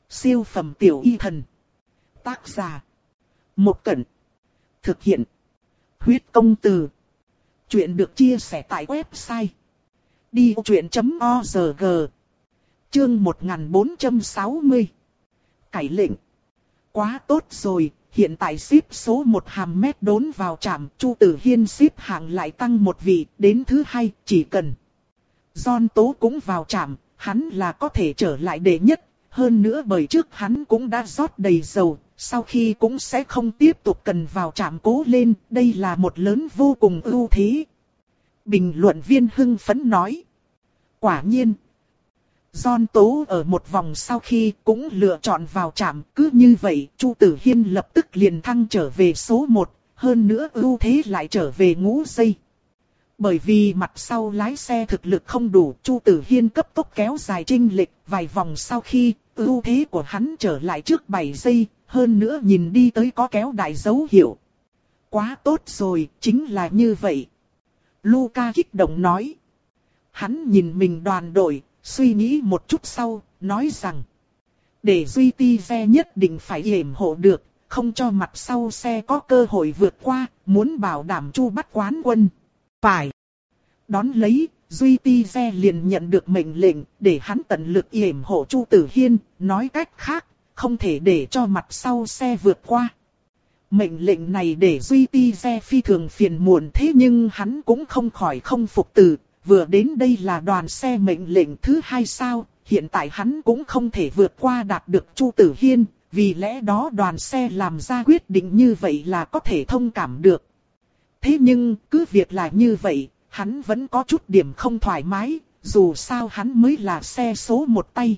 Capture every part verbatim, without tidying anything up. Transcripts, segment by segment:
Siêu phẩm tiểu y thần. Tác giả. Một Cẩn. Thực hiện. Huyết công từ. Chuyện được chia sẻ tại website đi vô chuyện chấm org. Chương một nghìn bốn trăm sáu mươi. Cải lệnh. Quá tốt rồi, hiện tại ship số một hàm mét đốn vào trạm, Chu Tử Hiên ship hạng lại tăng một vị, đến thứ hai, chỉ cần John Tố cũng vào trạm, hắn là có thể trở lại đệ nhất. Hơn nữa bởi trước hắn cũng đã rót đầy dầu, sau khi cũng sẽ không tiếp tục cần vào trạm cố lên, đây là một lớn vô cùng ưu thế. Bình luận viên hưng phấn nói. Quả nhiên, John Tố ở một vòng sau khi cũng lựa chọn vào trạm, cứ như vậy Chu Tử Hiên lập tức liền thăng trở về số một, hơn nữa ưu thế lại trở về ngũ giây. Bởi vì mặt sau lái xe thực lực không đủ, Chu Tử Hiên cấp tốc kéo dài chênh lệch, vài vòng sau khi ưu thế của hắn trở lại trước bảy giây, hơn nữa nhìn đi tới có kéo đại dấu hiệu. Quá tốt rồi, chính là như vậy. Luca kích động nói. Hắn nhìn mình đoàn đội, suy nghĩ một chút sau, nói rằng để Duy Ti xe nhất định phải yểm hộ được, không cho mặt sau xe có cơ hội vượt qua, muốn bảo đảm Chu bắt quán quân. Phải. Đón lấy, Duy Ti xe liền nhận được mệnh lệnh để hắn tận lực yểm hộ Chu Tử Hiên, nói cách khác, không thể để cho mặt sau xe vượt qua. Mệnh lệnh này để Duy Ti xe phi thường phiền muộn, thế nhưng hắn cũng không khỏi không phục từ, vừa đến đây là đoàn xe mệnh lệnh thứ hai sao, hiện tại hắn cũng không thể vượt qua đạt được Chu Tử Hiên, vì lẽ đó đoàn xe làm ra quyết định như vậy là có thể thông cảm được. Thế nhưng, cứ việc là như vậy, hắn vẫn có chút điểm không thoải mái, dù sao hắn mới là xe số một tay.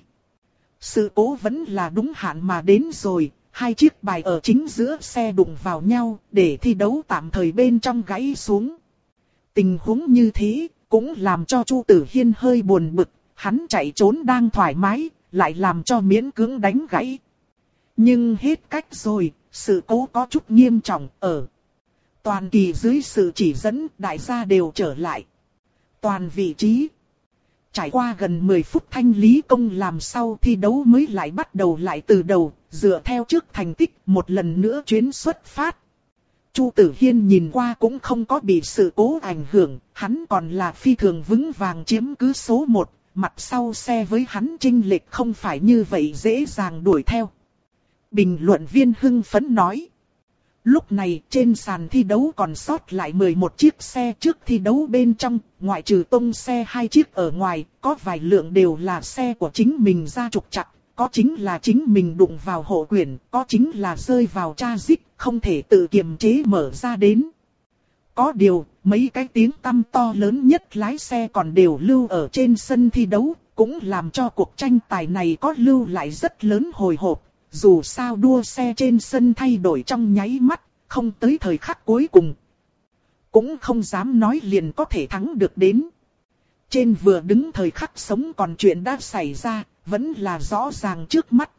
Sự cố vẫn là đúng hạn mà đến rồi, hai chiếc bài ở chính giữa xe đụng vào nhau, để thi đấu tạm thời bên trong gãy xuống. Tình huống như thế, cũng làm cho Chu Tử Hiên hơi buồn bực, hắn chạy trốn đang thoải mái, lại làm cho miễn cưỡng đánh gãy. Nhưng hết cách rồi, sự cố có chút nghiêm trọng ở. Toàn kỳ dưới sự chỉ dẫn, đại gia đều trở lại toàn vị trí. Trải qua gần mười phút thanh lý công làm sau, thi đấu mới lại bắt đầu lại từ đầu, dựa theo trước thành tích một lần nữa chuyến xuất phát. Chu Tử Hiên nhìn qua cũng không có bị sự cố ảnh hưởng, hắn còn là phi thường vững vàng chiếm cứ số một, mặt sau xe với hắn chênh lệch không phải như vậy dễ dàng đuổi theo. Bình luận viên hưng phấn nói. Lúc này trên sàn thi đấu còn sót lại mười một chiếc xe, trước thi đấu bên trong, ngoại trừ tông xe hai chiếc ở ngoài, có vài lượng đều là xe của chính mình ra trục trặc, có chính là chính mình đụng vào hộ quyển, có chính là rơi vào tra dích, không thể tự kiềm chế mở ra đến. Có điều, mấy cái tiếng tăm to lớn nhất lái xe còn đều lưu ở trên sân thi đấu, cũng làm cho cuộc tranh tài này có lưu lại rất lớn hồi hộp. Dù sao đua xe trên sân thay đổi trong nháy mắt, không tới thời khắc cuối cùng cũng không dám nói liền có thể thắng được đến. Trên vừa đứng thời khắc sống còn chuyện đã xảy ra, vẫn là rõ ràng trước mắt.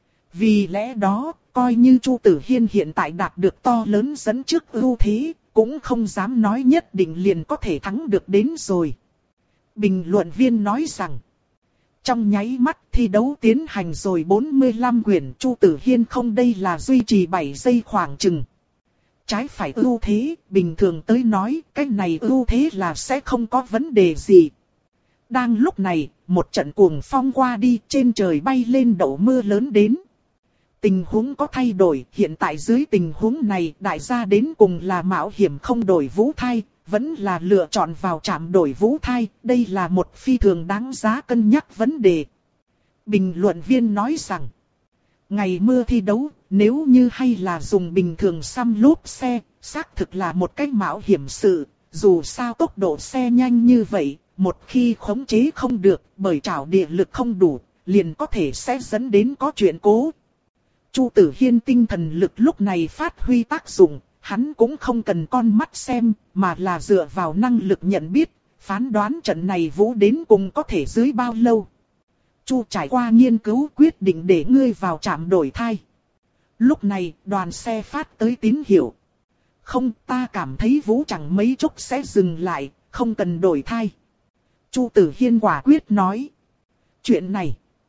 Vì lẽ đó, coi như Chu Tử Hiên hiện tại đạt được to lớn dẫn trước ưu thế, cũng không dám nói nhất định liền có thể thắng được đến rồi. Bình luận viên nói rằng, trong nháy mắt thi đấu tiến hành rồi bốn mươi lăm quyển, Chu Tử Hiên không đây là duy trì bảy giây khoảng chừng. Trái phải ưu thế, bình thường tới nói, cái này ưu thế là sẽ không có vấn đề gì. Đang lúc này, một trận cuồng phong qua đi, trên trời bay lên đậu mưa lớn đến. Tình huống có thay đổi, hiện tại dưới tình huống này, đại gia đến cùng là mạo hiểm không đổi vũ thai, vẫn là lựa chọn vào trạm đổi vũ thai, đây là một phi thường đáng giá cân nhắc vấn đề. Bình luận viên nói rằng, ngày mưa thi đấu, nếu như hay là dùng bình thường xăm lốp xe, xác thực là một cách mạo hiểm sự, dù sao tốc độ xe nhanh như vậy, một khi khống chế không được, bởi trảo địa lực không đủ, liền có thể sẽ dẫn đến có chuyện cố. Chu Tử Hiên tinh thần lực lúc này phát huy tác dụng. Hắn cũng không cần con mắt xem, mà là dựa vào năng lực nhận biết, phán đoán trận này vũ đến cùng có thể dưới bao lâu. Chu trải qua nghiên cứu quyết định để ngươi vào trạm đổi thai. Lúc này, đoàn xe phát tới tín hiệu. Không, ta cảm thấy vũ chẳng mấy chốc sẽ dừng lại, không cần đổi thai. Chu Tử Hiên quả quyết nói. Chuyện này,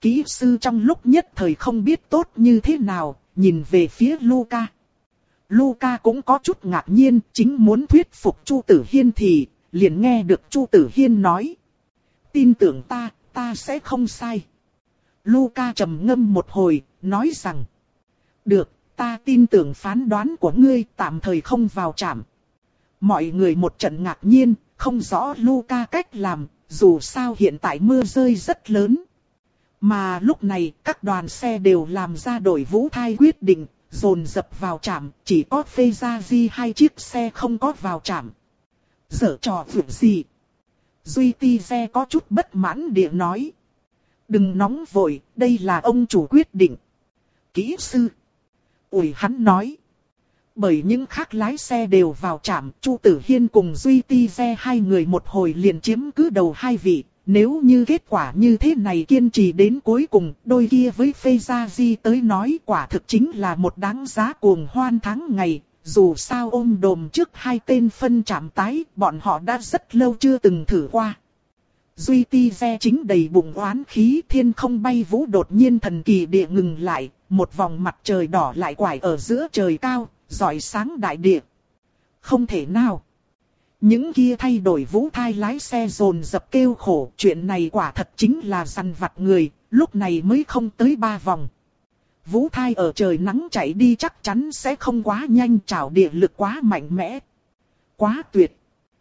Kỹ sư trong lúc nhất thời không biết tốt như thế nào, nhìn về phía Luca. Luca cũng có chút ngạc nhiên, chính muốn thuyết phục Chu Tử Hiên thì, liền nghe được Chu Tử Hiên nói. Tin tưởng ta, ta sẽ không sai. Luca trầm ngâm một hồi, nói rằng. Được, ta tin tưởng phán đoán của ngươi, tạm thời không vào trạm. Mọi người một trận ngạc nhiên, không rõ Luca cách làm, dù sao hiện tại mưa rơi rất lớn. Mà lúc này các đoàn xe đều làm ra đổi vũ thai quyết định, dồn dập vào trạm, chỉ có Fezazi hai chiếc xe không có vào trạm. Giở trò việc gì? Duy Ti xe có chút bất mãn địa nói. Đừng nóng vội, đây là ông chủ quyết định. Kỹ sư. Ủi hắn nói. Bởi những khác lái xe đều vào trạm, Chu Tử Hiên cùng Duy Ti xe hai người một hồi liền chiếm cứ đầu hai vị. Nếu như kết quả như thế này kiên trì đến cuối cùng, đôi kia với Fezazi tới nói quả thực chính là một đáng giá cuồng hoan tháng ngày. Dù sao ôm đồm trước hai tên phân trạm tái, bọn họ đã rất lâu chưa từng thử qua. Duy Ti xe chính đầy bụng oán khí, thiên không bay vũ đột nhiên thần kỳ địa ngừng lại, một vòng mặt trời đỏ lại quải ở giữa trời cao, rọi sáng đại địa. Không thể nào. Những kia thay đổi vũ thai lái xe dồn dập kêu khổ, chuyện này quả thật chính là dằn vặt người, lúc này mới không tới ba vòng. Vũ thai ở trời nắng chạy đi chắc chắn sẽ không quá nhanh, trảo địa lực quá mạnh mẽ. Quá tuyệt.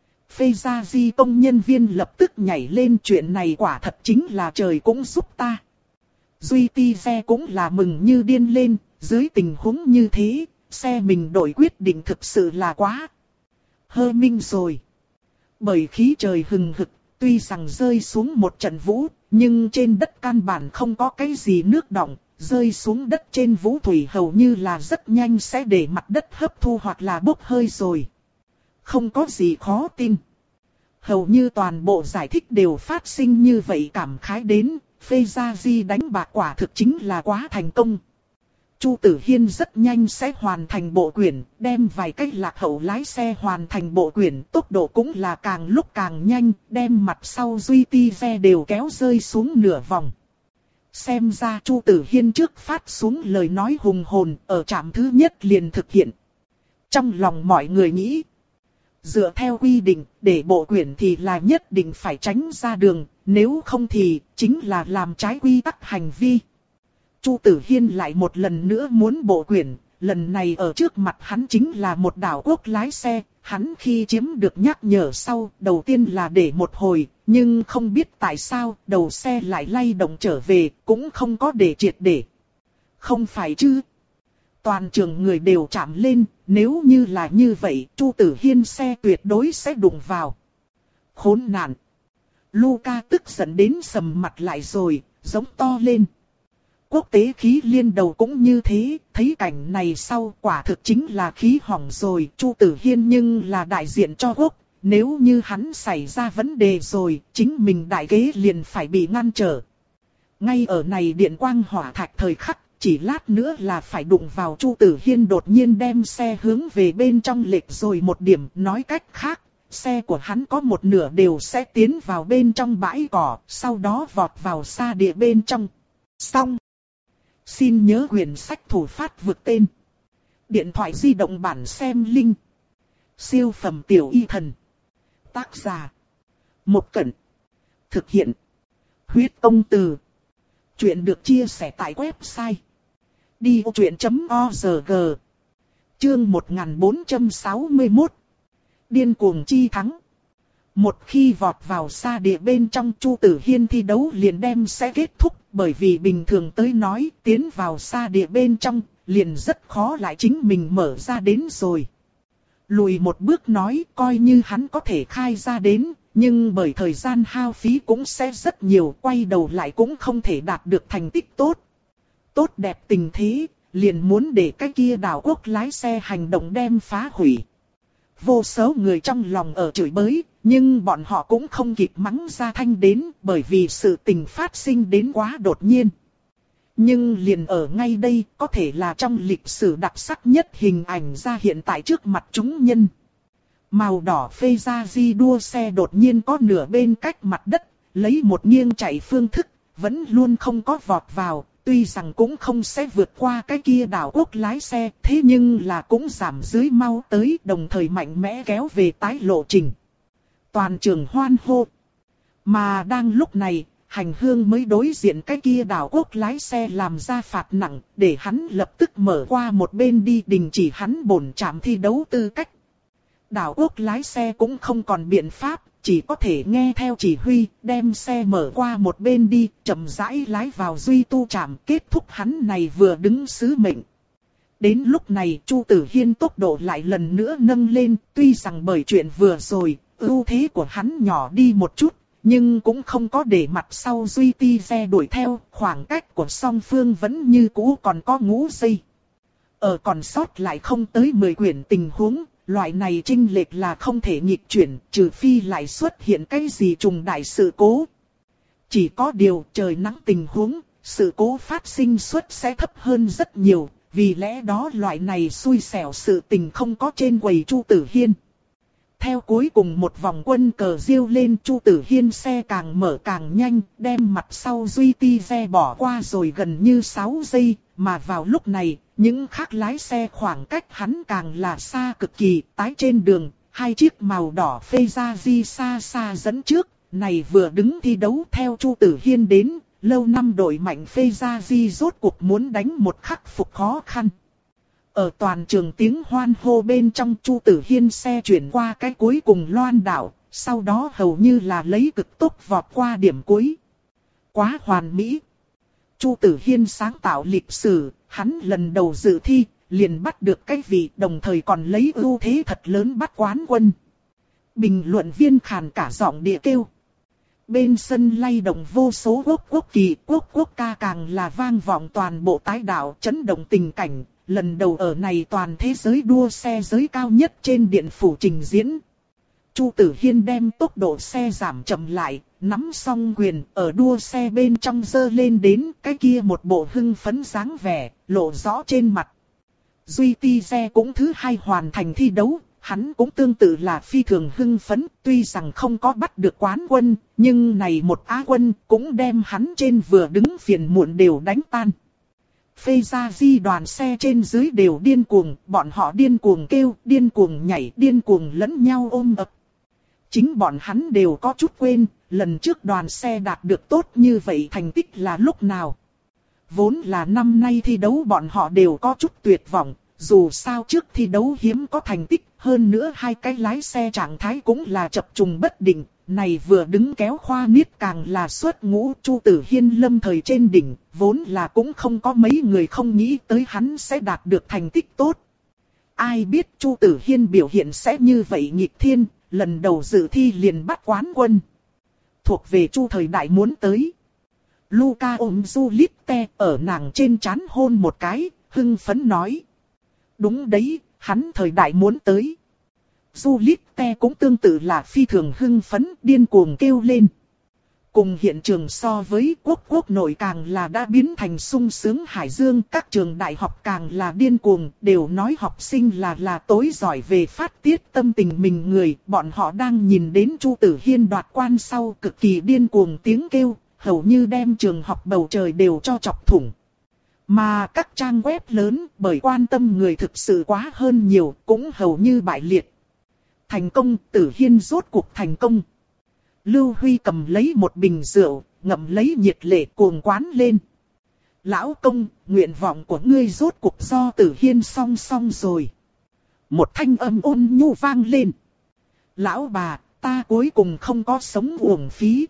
Fezazi công nhân viên lập tức nhảy lên, chuyện này quả thật chính là trời cũng giúp ta. Duy Ti xe cũng là mừng như điên lên, dưới tình huống như thế, xe mình đổi quyết định thực sự là quá hơ minh rồi. Bởi khí trời hừng hực, tuy rằng rơi xuống một trận vũ, nhưng trên đất căn bản không có cái gì nước đọng, rơi xuống đất trên vũ thủy hầu như là rất nhanh sẽ để mặt đất hấp thu hoặc là bốc hơi rồi. Không có gì khó tin. Hầu như toàn bộ giải thích đều phát sinh như vậy, cảm khái đến, Fezazi đánh bạc quả thực chính là quá thành công. Chu Tử Hiên rất nhanh sẽ hoàn thành bộ quyển, đem vài cách lạc hậu lái xe hoàn thành bộ quyển, tốc độ cũng là càng lúc càng nhanh, đem mặt sau Duy Ti xe đều kéo rơi xuống nửa vòng. Xem ra Chu Tử Hiên trước phát xuống lời nói hùng hồn, ở trạm thứ nhất liền thực hiện. Trong lòng mọi người nghĩ, dựa theo quy định, để bộ quyển thì là nhất định phải tránh ra đường, nếu không thì chính là làm trái quy tắc hành vi. Chu Tử Hiên lại một lần nữa muốn bộ quyển, lần này ở trước mặt hắn chính là một đảo quốc lái xe, hắn khi chiếm được nhắc nhở sau, đầu tiên là để một hồi, nhưng không biết tại sao, đầu xe lại lay động trở về, cũng không có để triệt để. Không phải chứ? Toàn trường người đều chạm lên, nếu như là như vậy, Chu Tử Hiên xe tuyệt đối sẽ đụng vào. Khốn nạn! Luca tức giận đến sầm mặt lại rồi, giống to lên. Quốc tế khí liên đầu cũng như thế, thấy cảnh này sau quả thực chính là khí hỏng rồi. Chu Tử Hiên nhưng là đại diện cho quốc, nếu như hắn xảy ra vấn đề rồi, chính mình đại kế liền phải bị ngăn trở. Ngay ở này điện quang hỏa thạch thời khắc, chỉ lát nữa là phải đụng vào. Chu Tử Hiên đột nhiên đem xe hướng về bên trong lệch rồi một điểm, nói cách khác, xe của hắn có một nửa đều sẽ tiến vào bên trong bãi cỏ, sau đó vọt vào xa địa bên trong. Xong. Xin nhớ quyển sách thủ phát vượt tên. Điện thoại di động bản xem link. Siêu phẩm tiểu y thần. Tác giả. Một Cẩn. Thực hiện. Huyết Công Từ. Chuyện được chia sẻ tại website đi ô chuyện chấm org. Chương một nghìn bốn trăm sáu mươi mốt. Điên cuồng chi thắng. Một khi vọt vào xa địa bên trong, Chu Tử Hiên thi đấu liền đem sẽ kết thúc, bởi vì bình thường tới nói, tiến vào xa địa bên trong, liền rất khó lại chính mình mở ra đến rồi. Lùi một bước nói, coi như hắn có thể khai ra đến, nhưng bởi thời gian hao phí cũng sẽ rất nhiều, quay đầu lại cũng không thể đạt được thành tích tốt. Tốt đẹp tình thế, liền muốn để cái kia đảo quốc lái xe hành động đem phá hủy. Vô số người trong lòng ở chửi bới, nhưng bọn họ cũng không kịp mắng ra thanh đến, bởi vì sự tình phát sinh đến quá đột nhiên. Nhưng liền ở ngay đây, có thể là trong lịch sử đặc sắc nhất hình ảnh ra hiện tại trước mặt chúng nhân. Màu đỏ Fezazi đua xe đột nhiên có nửa bên cách mặt đất, lấy một nghiêng chạy phương thức, vẫn luôn không có vọt vào, tuy rằng cũng không sẽ vượt qua cái kia đảo quốc lái xe, thế nhưng là cũng giảm dưới mau tới, đồng thời mạnh mẽ kéo về tái lộ trình. Toàn trường hoan hô. Mà đang lúc này, Hành Hương mới đối diện cái kia đảo quốc lái xe làm ra phạt nặng, để hắn lập tức mở qua một bên đi đình chỉ hắn bổn trạm thi đấu tư cách. Đảo quốc lái xe cũng không còn biện pháp, chỉ có thể nghe theo chỉ huy, đem xe mở qua một bên đi, chậm rãi lái vào duy tu trạm, kết thúc hắn này vừa đứng sứ mệnh. Đến lúc này Chu Tử Hiên tốc độ lại lần nữa nâng lên, tuy rằng bởi chuyện vừa rồi, ưu thế của hắn nhỏ đi một chút, nhưng cũng không có để mặt sau duy ti xe đuổi theo, khoảng cách của song phương vẫn như cũ còn có ngũ giây. Ở còn sót lại không tới mười quyển tình huống, loại này chênh lệch là không thể nghịch chuyển, trừ phi lại xuất hiện cái gì trùng đại sự cố. Chỉ có điều trời nắng tình huống, sự cố phát sinh suất sẽ thấp hơn rất nhiều, vì lẽ đó loại này xui xẻo sự tình không có trên quầy Chu Tử Hiên. Theo cuối cùng một vòng quân cờ diêu lên, Chu Tử Hiên xe càng mở càng nhanh, đem mặt sau duy ti xe bỏ qua rồi gần như sáu giây, mà vào lúc này, những khác lái xe khoảng cách hắn càng là xa cực kỳ, tái trên đường, hai chiếc màu đỏ phê ra di xa xa dẫn trước, này vừa đứng thi đấu theo Chu Tử Hiên đến, lâu năm đội mạnh phê ra di rốt cuộc muốn đánh một khắc phục khó khăn. Ở toàn trường tiếng hoan hô bên trong, Chu Tử Hiên xe chuyển qua cái cuối cùng loan đảo, sau đó hầu như là lấy cực tốc vọt qua điểm cuối. Quá hoàn mỹ. Chu Tử Hiên sáng tạo lịch sử, hắn lần đầu dự thi, liền bắt được cái vị, đồng thời còn lấy ưu thế thật lớn bắt quán quân. Bình luận viên khàn cả giọng địa kêu. Bên sân lay động vô số quốc quốc kỳ, quốc quốc ca càng là vang vọng toàn bộ tái đảo, chấn động tình cảnh. Lần đầu ở này toàn thế giới đua xe giới cao nhất trên điện phủ trình diễn. Chu Tử Hiên đem tốc độ xe giảm chậm lại, nắm song quyền ở đua xe bên trong giơ lên đến cái kia một bộ hưng phấn dáng vẻ, lộ rõ trên mặt. Duy Ti xe cũng thứ hai hoàn thành thi đấu, hắn cũng tương tự là phi thường hưng phấn, tuy rằng không có bắt được quán quân, nhưng này một á quân cũng đem hắn trên vừa đứng phiền muộn đều đánh tan. Phê ra di đoàn xe trên dưới đều điên cuồng, bọn họ điên cuồng kêu, điên cuồng nhảy, điên cuồng lẫn nhau ôm ập. Chính bọn hắn đều có chút quên, lần trước đoàn xe đạt được tốt như vậy thành tích là lúc nào. Vốn là năm nay thi đấu bọn họ đều có chút tuyệt vọng, dù sao trước thi đấu hiếm có thành tích, hơn nữa hai cái lái xe trạng thái cũng là chập trùng bất định. Này vừa đứng kéo khoa niết càng là xuất ngũ. Chu Tử Hiên lâm thời trên đỉnh, vốn là cũng không có mấy người không nghĩ tới hắn sẽ đạt được thành tích tốt. Ai biết Chu Tử Hiên biểu hiện sẽ như vậy nghịch thiên, lần đầu dự thi liền bắt quán quân. Thuộc về Chu thời đại muốn tới. Luca ôm Juliette ở nàng trên trán hôn một cái, hưng phấn nói. Đúng đấy, hắn thời đại muốn tới. Juliette cũng tương tự là phi thường hưng phấn, điên cuồng kêu lên. Cùng hiện trường so với quốc quốc nội càng là đã biến thành sung sướng hải dương, các trường đại học càng là điên cuồng, đều nói học sinh là là tối giỏi về phát tiết tâm tình mình người, bọn họ đang nhìn đến Chu Tử Hiên đoạt quan sau cực kỳ điên cuồng tiếng kêu, hầu như đem trường học bầu trời đều cho chọc thủng. Mà các trang web lớn bởi quan tâm người thực sự quá hơn nhiều, cũng hầu như bại liệt. Thành công, Tử Hiên rốt cuộc thành công. Lưu Huy cầm lấy một bình rượu, ngậm lấy nhiệt lệ cuồng quán lên. Lão công, nguyện vọng của ngươi rốt cuộc do Tử Hiên song song rồi. Một thanh âm ôn nhu vang lên. Lão bà, ta cuối cùng không có sống uổng phí.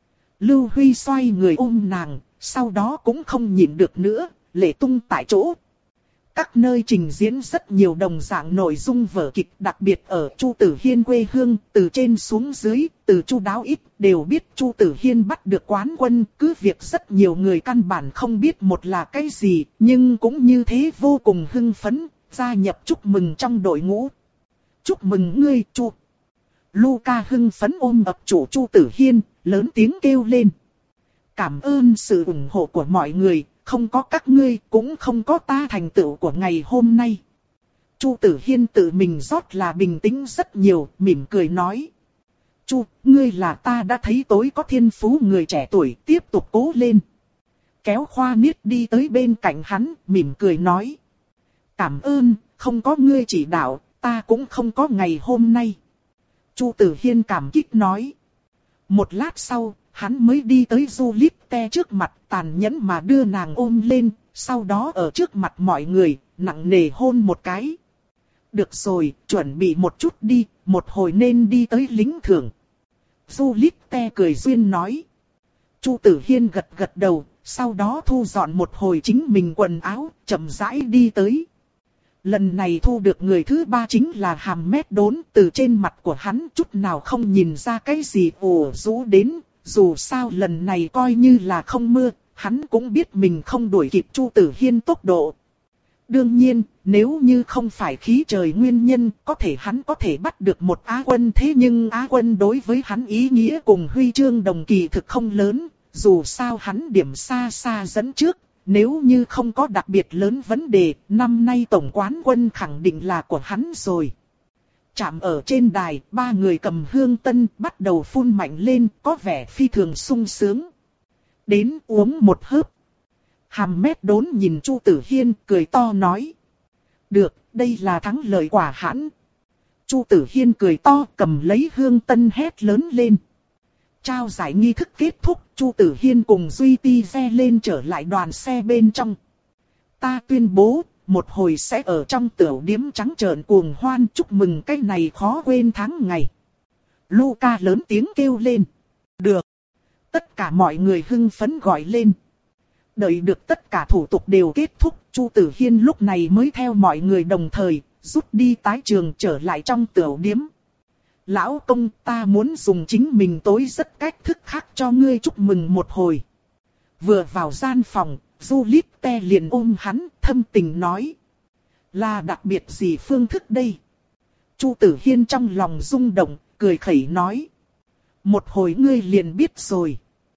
Lưu Huy xoay người ôm nàng, sau đó cũng không nhịn được nữa, lệ tung tại chỗ. Các nơi trình diễn rất nhiều đồng dạng nội dung vở kịch, đặc biệt ở Chu Tử Hiên quê hương, từ trên xuống dưới, từ Chu Đáo ít, đều biết Chu Tử Hiên bắt được quán quân, cứ việc rất nhiều người căn bản không biết một là cái gì, nhưng cũng như thế vô cùng hưng phấn, gia nhập chúc mừng trong đội ngũ. Chúc mừng ngươi, Chu. Luca hưng phấn ôm ập chủ Chu Tử Hiên, lớn tiếng kêu lên. Cảm ơn sự ủng hộ của mọi người. Không có các ngươi, cũng không có ta thành tựu của ngày hôm nay. Chu Tử Hiên tự mình rót là bình tĩnh rất nhiều, mỉm cười nói. Chu, ngươi là ta đã thấy tối có thiên phú người trẻ tuổi, tiếp tục cố lên. Kéo Khoa Niết đi tới bên cạnh hắn, mỉm cười nói. Cảm ơn, không có ngươi chỉ đạo, ta cũng không có ngày hôm nay. Chu Tử Hiên cảm kích nói. Một lát sau, hắn mới đi tới Juliette trước mặt, tàn nhẫn mà đưa nàng ôm lên, sau đó ở trước mặt mọi người, nặng nề hôn một cái. Được rồi, chuẩn bị một chút đi, một hồi nên đi tới lính thưởng. Juliette cười duyên nói. Chu Tử Hiên gật gật đầu, sau đó thu dọn một hồi chính mình quần áo, chậm rãi đi tới. Lần này thu được người thứ ba chính là Hàm Mét Đốn, từ trên mặt của hắn chút nào không nhìn ra cái gì ủ rũ đến, dù sao lần này coi như là không mưa, hắn cũng biết mình không đuổi kịp Chu Tử Hiên tốc độ. Đương nhiên, nếu như không phải khí trời nguyên nhân, có thể hắn có thể bắt được một Á quân, thế nhưng Á quân đối với hắn ý nghĩa cùng huy chương đồng kỳ thực không lớn, dù sao hắn điểm xa xa dẫn trước. Nếu như không có đặc biệt lớn vấn đề, năm nay tổng quán quân khẳng định là của hắn rồi. Chạm ở trên đài, ba người cầm hương tân bắt đầu phun mạnh lên, có vẻ phi thường sung sướng. Đến uống một hớp. Hàm Mét Đốn nhìn Chu Tử Hiên cười to nói. Được, đây là thắng lợi quả hãn. Chu Tử Hiên cười to cầm lấy hương tân hét lớn lên. Trao giải nghi thức kết thúc, Chu Tử Hiên cùng Duy Ti xe lên trở lại đoàn xe bên trong. Ta tuyên bố, một hồi sẽ ở trong tiểu điếm trắng trợn cuồng hoan chúc mừng cái này khó quên tháng ngày. Luca lớn tiếng kêu lên. Được. Tất cả mọi người hưng phấn gọi lên. Đợi được tất cả thủ tục đều kết thúc, Chu Tử Hiên lúc này mới theo mọi người đồng thời, rút đi tái trường trở lại trong tiểu điếm. Lão công, ta muốn dùng chính mình tối rất cách thức khác cho ngươi chúc mừng một hồi. Vừa vào gian phòng, Juliette liền ôm hắn, thâm tình nói. Là đặc biệt gì phương thức đây? Chu Tử Hiên trong lòng rung động, cười khẩy nói. Một hồi ngươi liền biết rồi.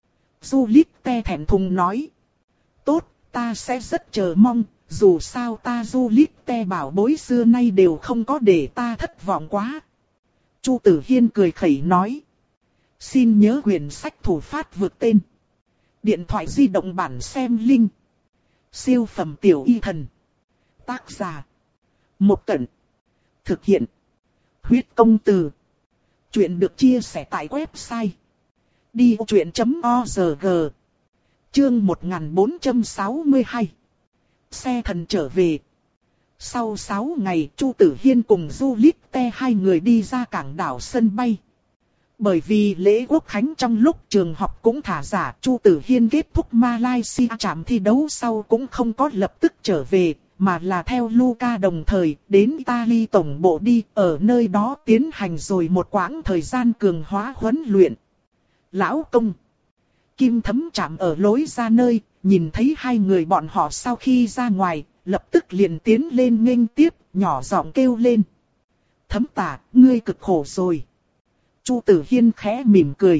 Juliette thẹn thùng nói. Tốt, ta sẽ rất chờ mong, dù sao ta Juliette bảo bối xưa nay đều không có để ta thất vọng quá. Chu Tử Hiên cười khẩy nói. Xin nhớ quyển sách thủ phát vượt tên. Điện thoại di động bản xem link. Siêu phẩm tiểu y thần. Tác giả. Một Cẩn. Thực hiện. Huyết công từ. Chuyện được chia sẻ tại website. đi ô chuyện chấm org. Chương một nghìn bốn trăm sáu mươi hai. Xe thần trở về. Sau sáu ngày, Chu Tử Hiên cùng Juliette hai người đi ra cảng đảo sân bay. Bởi vì lễ quốc khánh trong lúc trường học cũng thả giả, Chu Tử Hiên kết thúc Malaysia trạm thi đấu sau cũng không có lập tức trở về, mà là theo Luca đồng thời đến Italy tổng bộ đi, ở nơi đó tiến hành rồi một quãng thời gian cường hóa huấn luyện. Lão công. Kim Thấm chạm ở lối ra nơi, nhìn thấy hai người bọn họ sau khi ra ngoài, lập tức liền tiến lên nghênh tiếp, nhỏ giọng kêu lên. Thấm tả, ngươi cực khổ rồi. Chu Tử Hiên khẽ mỉm cười.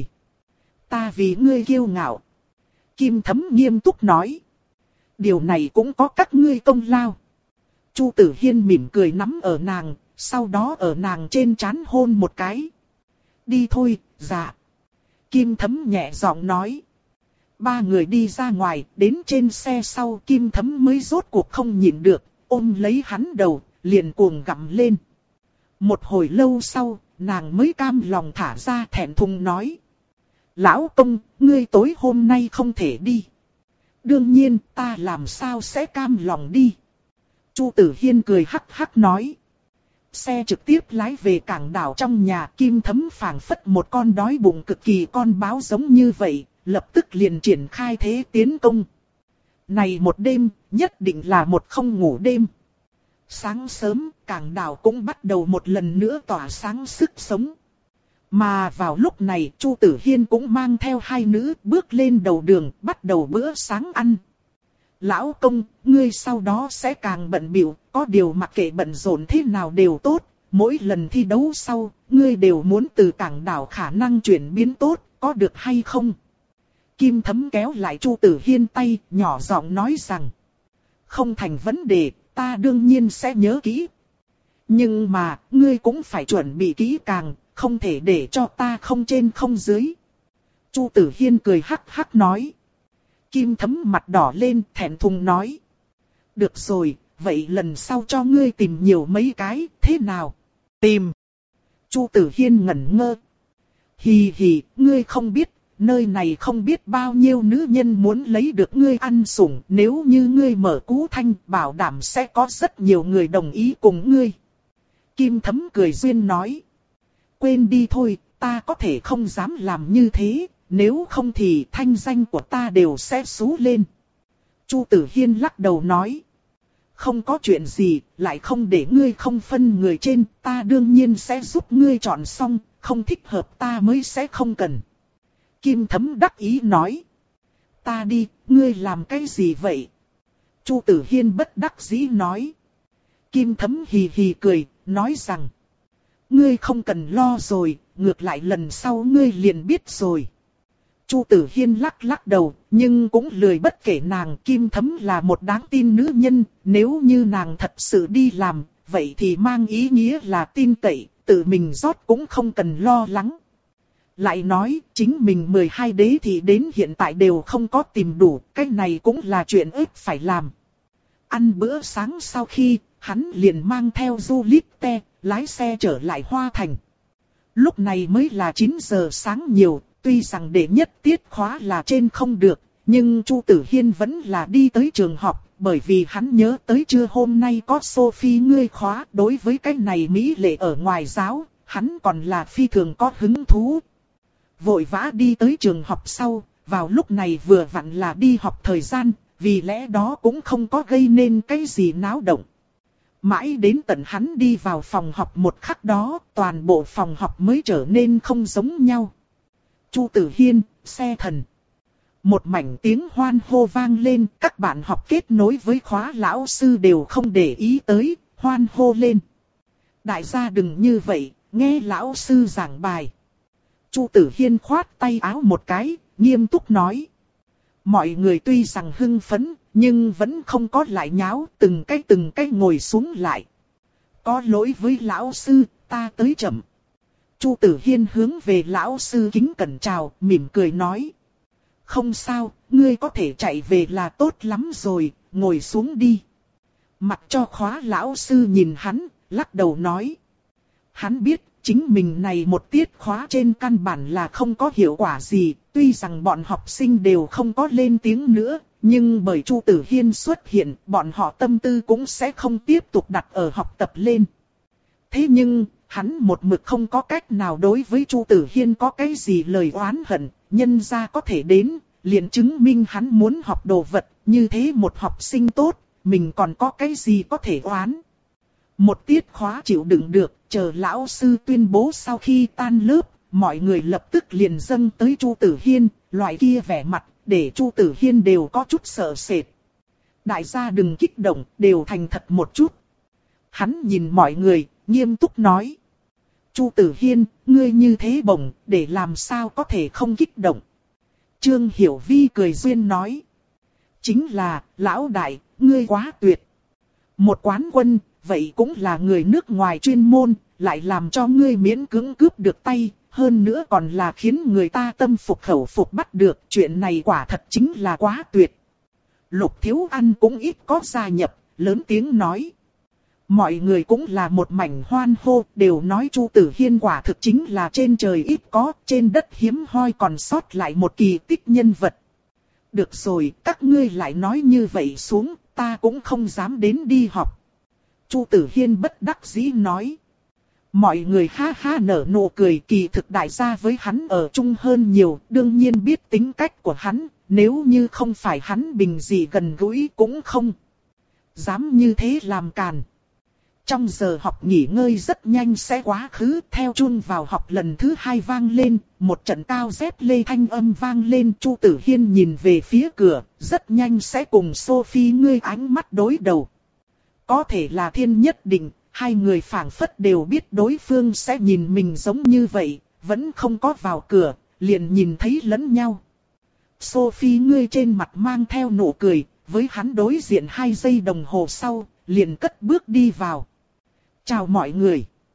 Ta vì ngươi kiêu ngạo. Kim Thấm nghiêm túc nói. Điều này cũng có các ngươi công lao. Chu Tử Hiên mỉm cười nắm ở nàng, sau đó ở nàng trên trán hôn một cái. Đi thôi, dạ. Kim Thấm nhẹ giọng nói. Ba người đi ra ngoài, đến trên xe sau Kim Thấm mới rốt cuộc không nhịn được, ôm lấy hắn đầu, liền cuồng gặm lên. Một hồi lâu sau, nàng mới cam lòng thả ra thẹn thùng nói. Lão công, ngươi tối hôm nay không thể đi. Đương nhiên, ta làm sao sẽ cam lòng đi. Chu Tử Hiên cười hắc hắc nói. Xe trực tiếp lái về cảng đảo trong nhà, Kim Thấm phảng phất một con đói bụng cực kỳ con báo giống như vậy, lập tức liền triển khai thế tiến công. Này một đêm, nhất định là một không ngủ đêm. Sáng sớm, cảng đảo cũng bắt đầu một lần nữa tỏa sáng sức sống. Mà vào lúc này, Chu Tử Hiên cũng mang theo hai nữ bước lên đầu đường, bắt đầu bữa sáng ăn. Lão công, ngươi sau đó sẽ càng bận bịu, có điều mặc kệ bận rộn thế nào đều tốt. Mỗi lần thi đấu sau, ngươi đều muốn từ cảng đảo khả năng chuyển biến tốt, có được hay không? Kim Thấm kéo lại Chu Tử Hiên tay, nhỏ giọng nói rằng. Không thành vấn đề, ta đương nhiên sẽ nhớ kỹ. Nhưng mà, ngươi cũng phải chuẩn bị kỹ càng, không thể để cho ta không trên không dưới. Chu Tử Hiên cười hắc hắc nói. Kim Thấm mặt đỏ lên thẹn thùng nói. Được rồi, vậy lần sau cho ngươi tìm nhiều mấy cái, thế nào? Tìm. Chu Tử Hiên ngẩn ngơ. Hì hì, ngươi không biết, nơi này không biết bao nhiêu nữ nhân muốn lấy được ngươi ăn sủng. Nếu như ngươi mở cú thanh, bảo đảm sẽ có rất nhiều người đồng ý cùng ngươi. Kim Thấm cười duyên nói. Quên đi thôi, ta có thể không dám làm như thế, nếu không thì thanh danh của ta đều sẽ xú lên. Chu Tử Hiên lắc đầu nói. Không có chuyện gì, lại không để ngươi không phân người trên, ta đương nhiên sẽ giúp ngươi chọn xong, không thích hợp ta mới sẽ không cần. Kim Thấm đắc ý nói. Ta đi, ngươi làm cái gì vậy? Chu Tử Hiên bất đắc dĩ nói. Kim Thấm hì hì cười, nói rằng. Ngươi không cần lo rồi, ngược lại lần sau ngươi liền biết rồi. Chu Tử Hiên lắc lắc đầu, nhưng cũng lười bất kể nàng. Kim Thấm là một đáng tin nữ nhân, nếu như nàng thật sự đi làm, vậy thì mang ý nghĩa là tin cậy, tự mình rót cũng không cần lo lắng. Lại nói, chính mình mười hai đế thì đến hiện tại đều không có tìm đủ, cái này cũng là chuyện ức phải làm. Ăn bữa sáng sau khi, hắn liền mang theo Juliette, lái xe trở lại Hoa Thành. Lúc này mới là chín giờ sáng nhiều, tuy rằng đệ nhất tiết khóa là trên không được, nhưng Chu Tử Hiên vẫn là đi tới trường học, bởi vì hắn nhớ tới trưa hôm nay có Sophie ngươi khóa. Đối với cái này mỹ lệ ở ngoài giáo, hắn còn là phi thường có hứng thú. Vội vã đi tới trường học sau, vào lúc này vừa vặn là đi học thời gian, vì lẽ đó cũng không có gây nên cái gì náo động. Mãi đến tận hắn đi vào phòng học một khắc đó, toàn bộ phòng học mới trở nên không giống nhau. Chu Tử Hiên, xe thần. Một mảnh tiếng hoan hô vang lên, các bạn học kết nối với khóa lão sư đều không để ý tới, hoan hô lên. Đại gia đừng như vậy, nghe lão sư giảng bài. Chu Tử Hiên khoát tay áo một cái, nghiêm túc nói. Mọi người tuy rằng hưng phấn, nhưng vẫn không có lại nháo, từng cái từng cái ngồi xuống lại. Có lỗi với lão sư, ta tới chậm. Chu Tử Hiên hướng về lão sư kính cẩn chào, mỉm cười nói. Không sao, ngươi có thể chạy về là tốt lắm rồi, ngồi xuống đi. Mặc cho khóa lão sư nhìn hắn, lắc đầu nói. Hắn biết, chính mình này một tiết khóa trên căn bản là không có hiệu quả gì, tuy rằng bọn học sinh đều không có lên tiếng nữa, nhưng bởi Chu Tử Hiên xuất hiện, bọn họ tâm tư cũng sẽ không tiếp tục đặt ở học tập lên. Thế nhưng, hắn một mực không có cách nào đối với Chu Tử Hiên có cái gì lời oán hận, nhân ra có thể đến, liền chứng minh hắn muốn học đồ vật, như thế một học sinh tốt, mình còn có cái gì có thể oán. Một tiết khóa chịu đựng được, chờ lão sư tuyên bố sau khi tan lớp, mọi người lập tức liền dâng tới Chu Tử Hiên, loại kia vẻ mặt, để Chu Tử Hiên đều có chút sợ sệt. Đại gia đừng kích động, đều thành thật một chút. Hắn nhìn mọi người, nghiêm túc nói. Chu Tử Hiên, ngươi như thế bổng, để làm sao có thể không kích động. Trương Hiểu Vi cười duyên nói. Chính là, lão đại, ngươi quá tuyệt. Một quán quân, vậy cũng là người nước ngoài chuyên môn, lại làm cho ngươi miễn cưỡng cướp được tay, hơn nữa còn là khiến người ta tâm phục khẩu phục bắt được. Chuyện này quả thật chính là quá tuyệt. Lục Thiếu Ăn cũng ít có gia nhập, lớn tiếng nói. Mọi người cũng là một mảnh hoan hô, đều nói Chu Tử Hiên quả thực chính là trên trời ít có, trên đất hiếm hoi còn sót lại một kỳ tích nhân vật. Được rồi, các ngươi lại nói như vậy xuống, ta cũng không dám đến đi học. Chu Tử Hiên bất đắc dĩ nói. Mọi người ha ha nở nụ cười, kỳ thực đại gia với hắn ở chung hơn nhiều, đương nhiên biết tính cách của hắn, nếu như không phải hắn bình dị gần gũi cũng không dám như thế làm càn. Trong giờ học nghỉ ngơi rất nhanh sẽ quá khứ, theo chuông vào học lần thứ hai vang lên, một trận cao rét lê thanh âm vang lên. Chu Tử Hiên nhìn về phía cửa, rất nhanh sẽ cùng Sophie ngươi ánh mắt đối đầu. Có thể là thiên nhất định, hai người phảng phất đều biết đối phương sẽ nhìn mình giống như vậy, vẫn không có vào cửa, liền nhìn thấy lẫn nhau. Sophie ngươi trên mặt mang theo nụ cười, với hắn đối diện hai giây đồng hồ sau, liền cất bước đi vào. Chào mọi người.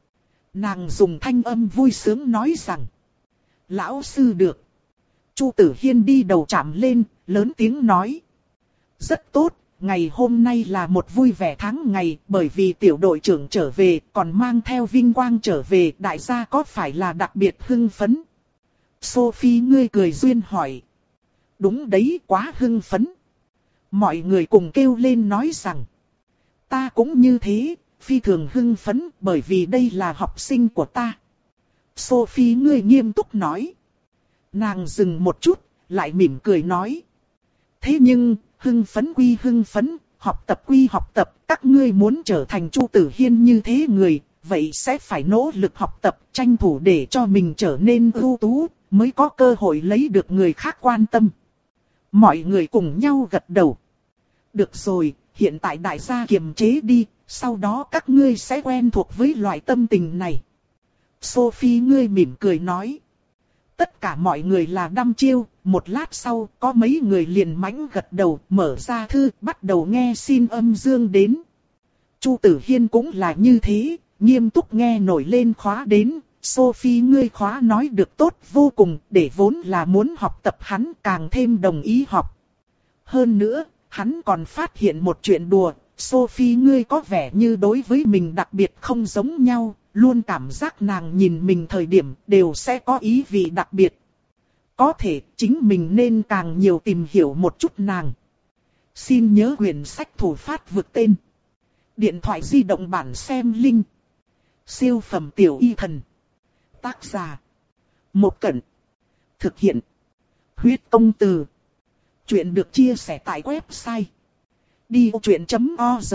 Nàng dùng thanh âm vui sướng nói rằng. Lão sư được. Chu Tử Hiên đi đầu chạm lên, lớn tiếng nói. Rất tốt, ngày hôm nay là một vui vẻ tháng ngày, bởi vì tiểu đội trưởng trở về, còn mang theo vinh quang trở về, đại gia có phải là đặc biệt hưng phấn? Sophie ngươi cười duyên hỏi. Đúng đấy, quá hưng phấn. Mọi người cùng kêu lên nói rằng. Ta cũng như thế, phi thường hưng phấn, bởi vì đây là học sinh của ta. Sophie ngươi nghiêm túc nói. Nàng dừng một chút, lại mỉm cười nói. Thế nhưng, hưng phấn quy hưng phấn, học tập quy học tập, các ngươi muốn trở thành Chu Tử Hiên như thế người, vậy sẽ phải nỗ lực học tập, tranh thủ để cho mình trở nên ưu tú, mới có cơ hội lấy được người khác quan tâm. Mọi người cùng nhau gật đầu. Được rồi, hiện tại đại gia kiềm chế đi, sau đó các ngươi sẽ quen thuộc với loại tâm tình này. Sophie ngươi mỉm cười nói. Tất cả mọi người là đăm chiêu, một lát sau có mấy người liền mãnh gật đầu, mở ra thư, bắt đầu nghe xin âm dương đến. Chu Tử Hiên cũng là như thế, nghiêm túc nghe nổi lên khóa đến. Sophie ngươi khóa nói được tốt vô cùng, để vốn là muốn học tập hắn càng thêm đồng ý học. Hơn nữa, hắn còn phát hiện một chuyện đùa, Sophie ngươi có vẻ như đối với mình đặc biệt không giống nhau, luôn cảm giác nàng nhìn mình thời điểm đều sẽ có ý vị đặc biệt. Có thể chính mình nên càng nhiều tìm hiểu một chút nàng. Xin nhớ quyển sách thủ phát vượt tên. Điện thoại di động bản xem link. Siêu phẩm tiểu y thần. Tác giả. Một Cẩn. Thực hiện. Huyết công từ. Chuyện được chia sẻ tại website. đi ô chuyện chấm org.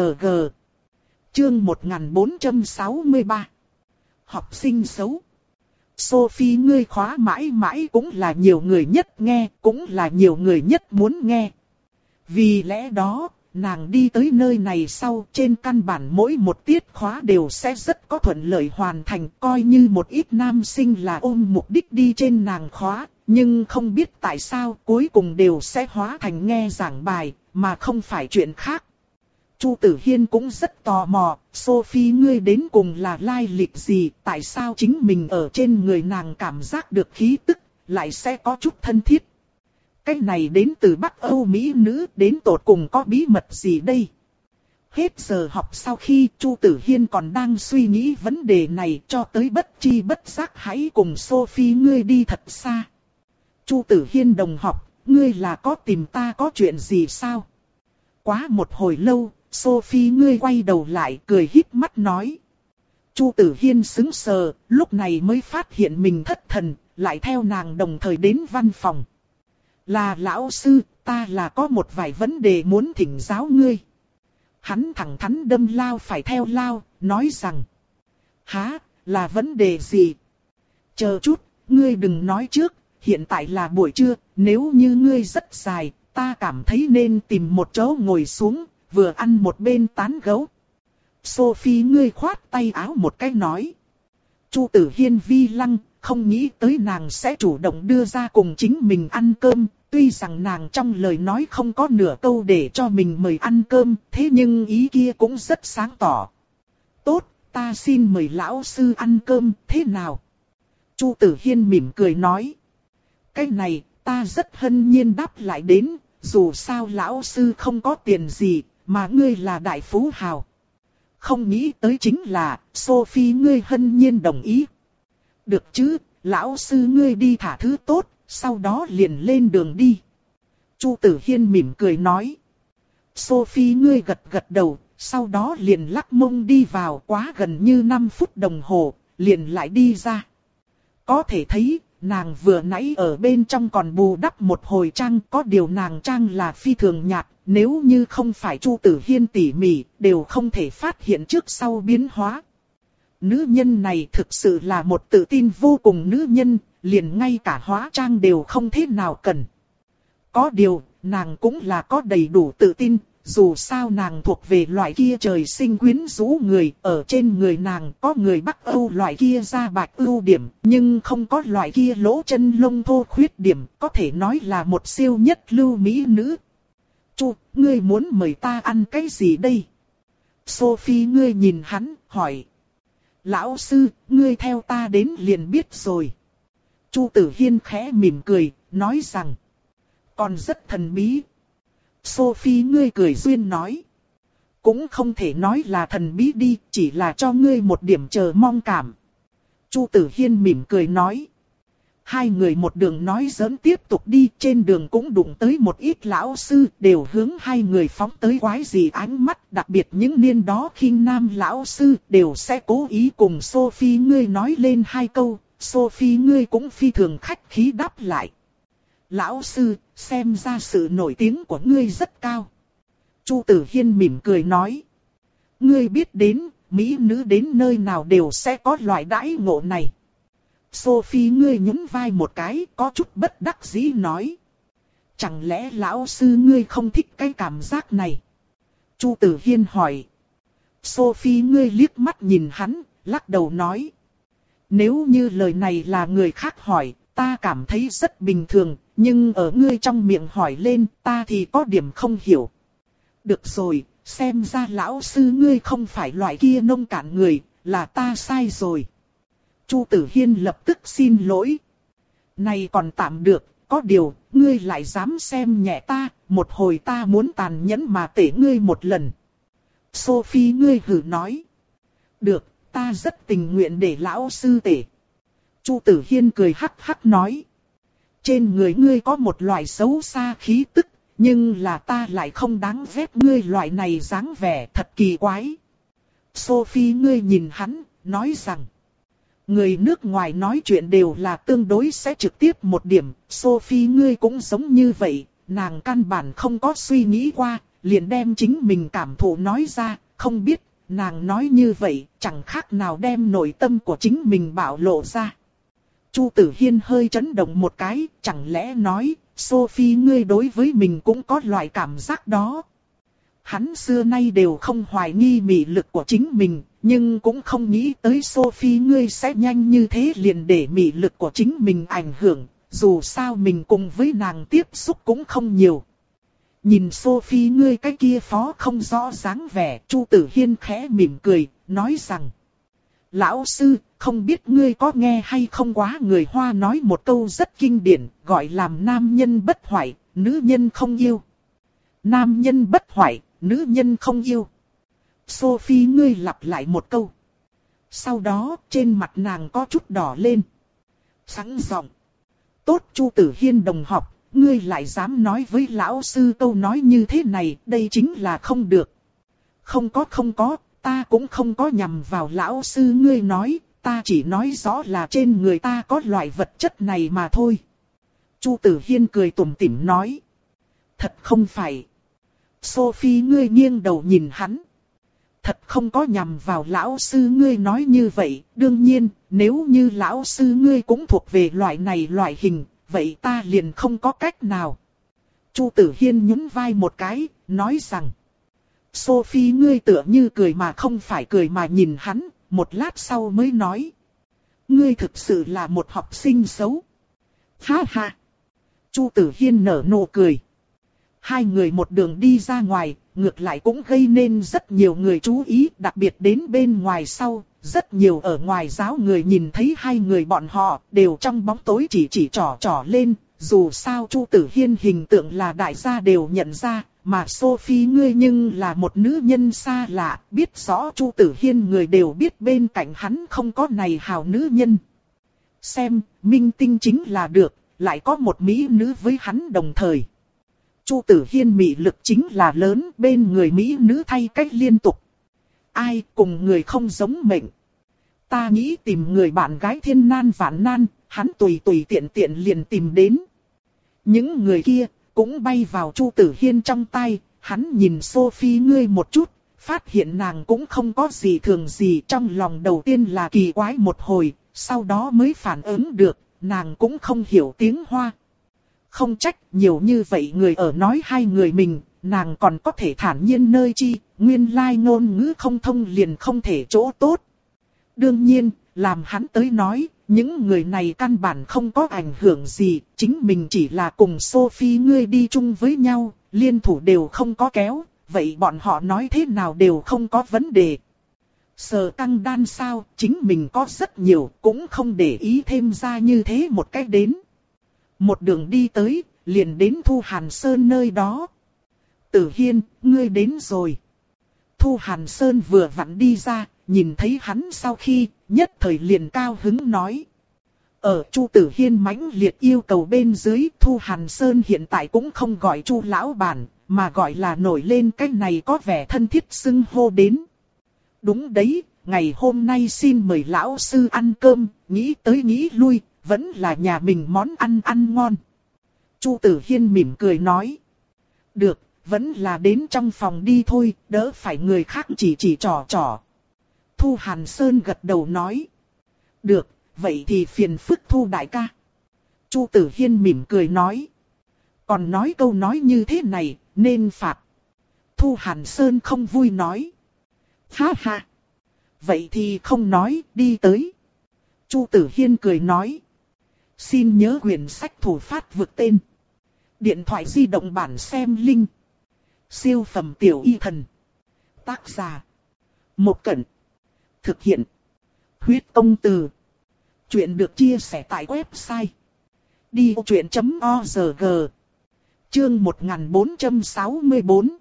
Chương một nghìn bốn trăm sáu mươi ba. Học sinh xấu. Sophie ngươi khóa mãi mãi cũng là nhiều người nhất nghe, cũng là nhiều người nhất muốn nghe. Vì lẽ đó, nàng đi tới nơi này sau, trên căn bản mỗi một tiết khóa đều sẽ rất có thuận lợi hoàn thành, coi như một ít nam sinh là ôm mục đích đi trên nàng khóa, nhưng không biết tại sao cuối cùng đều sẽ hóa thành nghe giảng bài, mà không phải chuyện khác. Chu Tử Hiên cũng rất tò mò, Sophie ngươi đến cùng là lai lịch gì, tại sao chính mình ở trên người nàng cảm giác được khí tức, lại sẽ có chút thân thiết. Cái này đến từ Bắc Âu Mỹ nữ, đến tột cùng có bí mật gì đây? Hết giờ học sau khi Chu Tử Hiên còn đang suy nghĩ vấn đề này, cho tới bất chi bất giác hãy cùng Sophie ngươi đi thật xa. Chu Tử Hiên đồng học, ngươi là có tìm ta có chuyện gì sao? Quá một hồi lâu, Sophie ngươi quay đầu lại cười híp mắt nói. Chu Tử Hiên sững sờ, lúc này mới phát hiện mình thất thần, lại theo nàng đồng thời đến văn phòng. Là lão sư, ta là có một vài vấn đề muốn thỉnh giáo ngươi. Hắn thẳng thắn đâm lao phải theo lao, nói rằng. Hả, là vấn đề gì? Chờ chút, ngươi đừng nói trước, hiện tại là buổi trưa, nếu như ngươi rất dài, ta cảm thấy nên tìm một chỗ ngồi xuống, vừa ăn một bên tán gẫu. Sophie ngươi khoát tay áo một cái nói. Chu Tử Hiên vi lăng, không nghĩ tới nàng sẽ chủ động đưa ra cùng chính mình ăn cơm, tuy rằng nàng trong lời nói không có nửa câu để cho mình mời ăn cơm, thế nhưng ý kia cũng rất sáng tỏ. Tốt, ta xin mời lão sư ăn cơm, thế nào? Chu Tử Hiên mỉm cười nói. Cái này, ta rất hân nhiên đáp lại đến, dù sao lão sư không có tiền gì, mà ngươi là đại phú hào. Không nghĩ tới chính là, Sophie ngươi hân nhiên đồng ý. Được chứ, lão sư ngươi đi thả thứ tốt, sau đó liền lên đường đi. Chu Tử Hiên mỉm cười nói. Sophie ngươi gật gật đầu, sau đó liền lắc mông đi vào, quá gần như năm phút đồng hồ, liền lại đi ra. Có thể thấy, nàng vừa nãy ở bên trong còn bù đắp một hồi trang, có điều nàng trang là phi thường nhạt, nếu như không phải Chu Tử Hiên tỉ mỉ, đều không thể phát hiện trước sau biến hóa. Nữ nhân này thực sự là một tự tin vô cùng nữ nhân, liền ngay cả hóa trang đều không thế nào cần. Có điều, nàng cũng là có đầy đủ tự tin, dù sao nàng thuộc về loại kia trời sinh quyến rũ người, ở trên người nàng có người Bắc Âu loại kia da bạch ưu điểm, nhưng không có loại kia lỗ chân lông thô khuyết điểm, có thể nói là một siêu nhất lưu mỹ nữ. Chu, ngươi muốn mời ta ăn cái gì đây? Sophie ngươi nhìn hắn, hỏi. Lão sư, ngươi theo ta đến liền biết rồi. Chu Tử Hiên khẽ mỉm cười, nói rằng. Còn rất thần bí. Sophie ngươi cười duyên nói. Cũng không thể nói là thần bí đi, chỉ là cho ngươi một điểm chờ mong cảm. Chu Tử Hiên mỉm cười nói. Hai người một đường nói giỡn tiếp tục đi, trên đường cũng đụng tới một ít lão sư, đều hướng hai người phóng tới quái gì ánh mắt, đặc biệt những niên đó khinh nam lão sư, đều sẽ cố ý cùng Sophie ngươi nói lên hai câu, Sophie ngươi cũng phi thường khách khí đáp lại. Lão sư, xem ra sự nổi tiếng của ngươi rất cao. Chu Tử Hiên mỉm cười nói. Ngươi biết đến, mỹ nữ đến nơi nào đều sẽ có loại đãi ngộ này. Sophie ngươi nhún vai một cái, có chút bất đắc dĩ nói. Chẳng lẽ lão sư ngươi không thích cái cảm giác này? Chu Tử Hiên hỏi. Sophie ngươi liếc mắt nhìn hắn, lắc đầu nói. Nếu như lời này là người khác hỏi, ta cảm thấy rất bình thường, nhưng ở ngươi trong miệng hỏi lên, ta thì có điểm không hiểu. Được rồi, xem ra lão sư ngươi không phải loại kia nông cạn người, là ta sai rồi. Chu Tử Hiên lập tức xin lỗi. Này còn tạm được, có điều, ngươi lại dám xem nhẹ ta, một hồi ta muốn tàn nhẫn mà tể ngươi một lần. Sophie ngươi hử nói. Được, ta rất tình nguyện để lão sư tể. Chu Tử Hiên cười hắc hắc nói. Trên người ngươi có một loại xấu xa khí tức, nhưng là ta lại không đáng ghét ngươi loại này dáng vẻ thật kỳ quái. Sophie ngươi nhìn hắn, nói rằng. Người nước ngoài nói chuyện đều là tương đối sẽ trực tiếp một điểm, Sophie ngươi cũng giống như vậy, nàng căn bản không có suy nghĩ qua, liền đem chính mình cảm thụ nói ra, không biết, nàng nói như vậy, chẳng khác nào đem nội tâm của chính mình bạo lộ ra. Chu Tử Hiên hơi chấn động một cái, chẳng lẽ nói, Sophie ngươi đối với mình cũng có loại cảm giác đó. Hắn xưa nay đều không hoài nghi mị lực của chính mình, nhưng cũng không nghĩ tới Sophie ngươi sẽ nhanh như thế liền để mị lực của chính mình ảnh hưởng, dù sao mình cùng với nàng tiếp xúc cũng không nhiều. Nhìn Sophie ngươi cái kia phó không rõ dáng vẻ, Chu Tử Hiên khẽ mỉm cười, nói rằng. Lão sư, không biết ngươi có nghe hay không quá người Hoa nói một câu rất kinh điển, gọi làm nam nhân bất hoại, nữ nhân không yêu. Nam nhân bất hoại, nữ nhân không yêu. Sophie ngươi lặp lại một câu. Sau đó, trên mặt nàng có chút đỏ lên. Sẵn giọng. Tốt Chu Tử Hiên đồng học, ngươi lại dám nói với lão sư câu nói như thế này, đây chính là không được. Không có không có, ta cũng không có nhằm vào lão sư ngươi nói, ta chỉ nói rõ là trên người ta có loại vật chất này mà thôi. Chu Tử Hiên cười tủm tỉm nói. Thật không phải. Sophie ngươi nghiêng đầu nhìn hắn. Thật không có nhằm vào lão sư ngươi nói như vậy, đương nhiên, nếu như lão sư ngươi cũng thuộc về loại này loại hình, vậy ta liền không có cách nào. Chu Tử Hiên nhún vai một cái, nói rằng. Sophie ngươi tựa như cười mà không phải cười mà nhìn hắn, một lát sau mới nói. Ngươi thực sự là một học sinh xấu. Ha ha. Chu Tử Hiên nở nụ cười. Hai người một đường đi ra ngoài, ngược lại cũng gây nên rất nhiều người chú ý, đặc biệt đến bên ngoài sau, rất nhiều ở ngoài giáo người nhìn thấy hai người bọn họ, đều trong bóng tối chỉ chỉ trỏ trỏ lên, dù sao Chu Tử Hiên hình tượng là đại gia đều nhận ra, mà Sophie ngươi nhưng là một nữ nhân xa lạ, biết rõ Chu Tử Hiên người đều biết bên cạnh hắn không có này hào nữ nhân. Xem, minh tinh chính là được, lại có một mỹ nữ với hắn đồng thời. Chu Tử Hiên mị lực chính là lớn, bên người mỹ nữ thay cách liên tục. Ai cùng người không giống mệnh. Ta nghĩ tìm người bạn gái thiên nan vạn nan, hắn tùy tùy tiện tiện liền tìm đến. Những người kia cũng bay vào Chu Tử Hiên trong tay, hắn nhìn Sophie ngươi một chút, phát hiện nàng cũng không có gì thường gì, trong lòng đầu tiên là kỳ quái một hồi, sau đó mới phản ứng được, nàng cũng không hiểu tiếng Hoa. Không trách nhiều như vậy người ở nói hai người mình, nàng còn có thể thản nhiên nơi chi, nguyên lai ngôn ngữ không thông liền không thể chỗ tốt. Đương nhiên, làm hắn tới nói, những người này căn bản không có ảnh hưởng gì, chính mình chỉ là cùng Sophie ngươi đi chung với nhau, liên thủ đều không có kéo, vậy bọn họ nói thế nào đều không có vấn đề. Sờ căng đan sao, chính mình có rất nhiều, cũng không để ý thêm ra như thế một cách đến. Một đường đi tới, liền đến Thu Hàn Sơn nơi đó. Tử Hiên, ngươi đến rồi. Thu Hàn Sơn vừa vặn đi ra, nhìn thấy hắn sau khi, nhất thời liền cao hứng nói. Ở Chu Tử Hiên mãnh liệt yêu cầu bên dưới, Thu Hàn Sơn hiện tại cũng không gọi Chu lão bản, mà gọi là nổi lên cái này có vẻ thân thiết xưng hô đến. Đúng đấy, ngày hôm nay xin mời lão sư ăn cơm, nghĩ tới nghĩ lui, vẫn là nhà mình món ăn ăn ngon. Chu Tử Hiên mỉm cười nói. Được, vẫn là đến trong phòng đi thôi, đỡ phải người khác chỉ chỉ trò trò. Thu Hàn Sơn gật đầu nói. Được, vậy thì phiền phức Thu đại ca. Chu Tử Hiên mỉm cười nói. Còn nói câu nói như thế này, nên phạt. Thu Hàn Sơn không vui nói. Ha ha. Vậy thì không nói, đi tới. Chu Tử Hiên cười nói. Xin nhớ quyển sách thủ phát vượt tên. Điện thoại di động bản xem link. Siêu phẩm tiểu y thần. Tác giả. Một Cẩn. Thực hiện. Huyết Công Từ. Chuyện được chia sẻ tại website. đi vô chuyện chấm org. Chương một nghìn bốn trăm sáu mươi tư.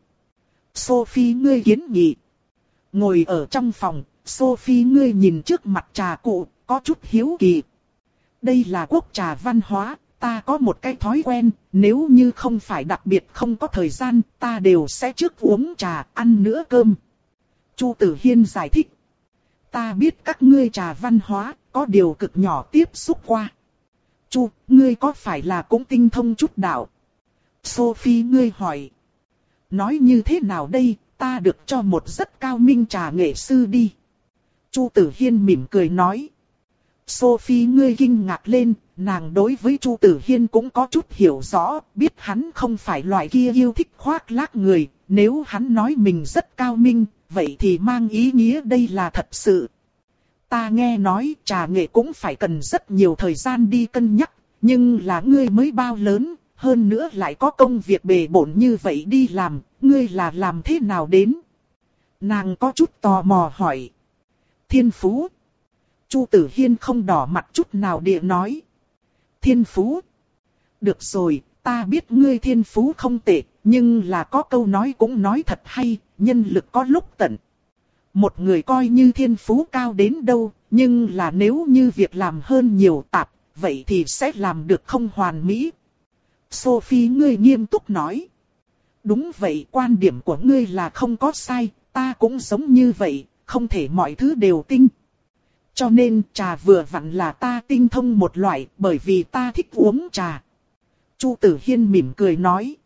Sophie ngươi kiến nghị. Ngồi ở trong phòng, Sophie ngươi nhìn trước mặt trà cụ, có chút hiếu kỳ. Đây là quốc trà văn hóa, ta có một cái thói quen, nếu như không phải đặc biệt không có thời gian, ta đều sẽ trước uống trà, ăn nữa cơm. Chu Tử Hiên giải thích. Ta biết các ngươi trà văn hóa, có điều cực nhỏ tiếp xúc qua. Chu, ngươi có phải là cũng tinh thông chút đạo? Sophie ngươi hỏi. Nói như thế nào đây, ta được cho một rất cao minh trà nghệ sư đi. Chu Tử Hiên mỉm cười nói. Sophie ngươi kinh ngạc lên, nàng đối với Chu Tử Hiên cũng có chút hiểu rõ, biết hắn không phải loại kia yêu thích khoác lác người, nếu hắn nói mình rất cao minh, vậy thì mang ý nghĩa đây là thật sự. Ta nghe nói trà nghệ cũng phải cần rất nhiều thời gian đi cân nhắc, nhưng là ngươi mới bao lớn, hơn nữa lại có công việc bề bộn như vậy đi làm, ngươi là làm thế nào đến? Nàng có chút tò mò hỏi. Thiên phú. Chu Tử Hiên không đỏ mặt chút nào địa nói. Thiên phú. Được rồi, ta biết ngươi thiên phú không tệ, nhưng là có câu nói cũng nói thật hay, nhân lực có lúc tận. Một người coi như thiên phú cao đến đâu, nhưng là nếu như việc làm hơn nhiều tạp, vậy thì sẽ làm được không hoàn mỹ. Sophie ngươi nghiêm túc nói. Đúng vậy, quan điểm của ngươi là không có sai, ta cũng giống như vậy, không thể mọi thứ đều tinh. Cho nên trà vừa vặn là ta tinh thông một loại, bởi vì ta thích uống trà. Chu Tử Hiên mỉm cười nói.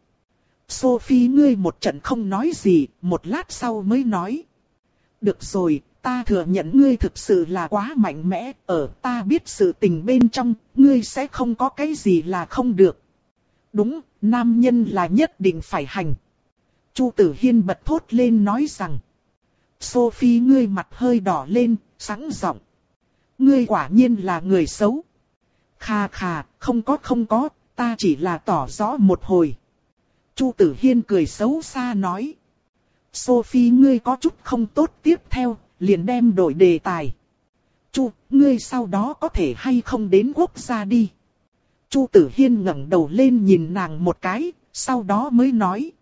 Sophie ngươi một trận không nói gì, một lát sau mới nói. Được rồi, ta thừa nhận ngươi thực sự là quá mạnh mẽ, ở ta biết sự tình bên trong, ngươi sẽ không có cái gì là không được. Đúng, nam nhân là nhất định phải hành. Chu Tử Hiên bật thốt lên nói rằng. Sophie ngươi mặt hơi đỏ lên, sẵn giọng. Ngươi quả nhiên là người xấu. Khà khà, không có không có, ta chỉ là tỏ rõ một hồi. Chu Tử Hiên cười xấu xa nói. Sophie ngươi có chút không tốt tiếp theo, liền đem đổi đề tài. Chu, ngươi sau đó có thể hay không đến quốc gia đi. Chu Tử Hiên ngẩng đầu lên nhìn nàng một cái, sau đó mới nói.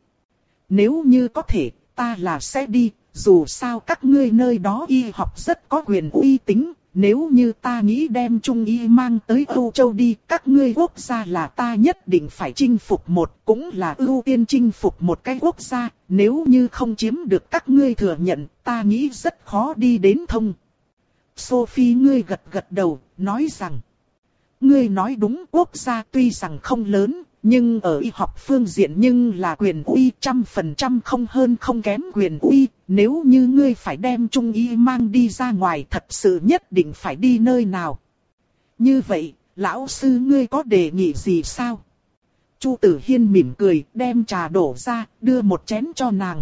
Nếu như có thể, ta là sẽ đi, dù sao các ngươi nơi đó y học rất có quyền uy tín. Nếu như ta nghĩ đem Trung Y mang tới Âu Châu đi, các ngươi quốc gia là ta nhất định phải chinh phục một, cũng là ưu tiên chinh phục một cái quốc gia. Nếu như không chiếm được các ngươi thừa nhận, ta nghĩ rất khó đi đến thông. Sophie ngươi gật gật đầu, nói rằng. Ngươi nói đúng, quốc gia tuy rằng không lớn, nhưng ở y học phương diện nhưng là quyền uy trăm phần trăm không hơn không kém quyền uy. Nếu như ngươi phải đem Trung Y mang đi ra ngoài, thật sự nhất định phải đi nơi nào? Như vậy, lão sư ngươi có đề nghị gì sao? Chu Tử Hiên mỉm cười, đem trà đổ ra, đưa một chén cho nàng.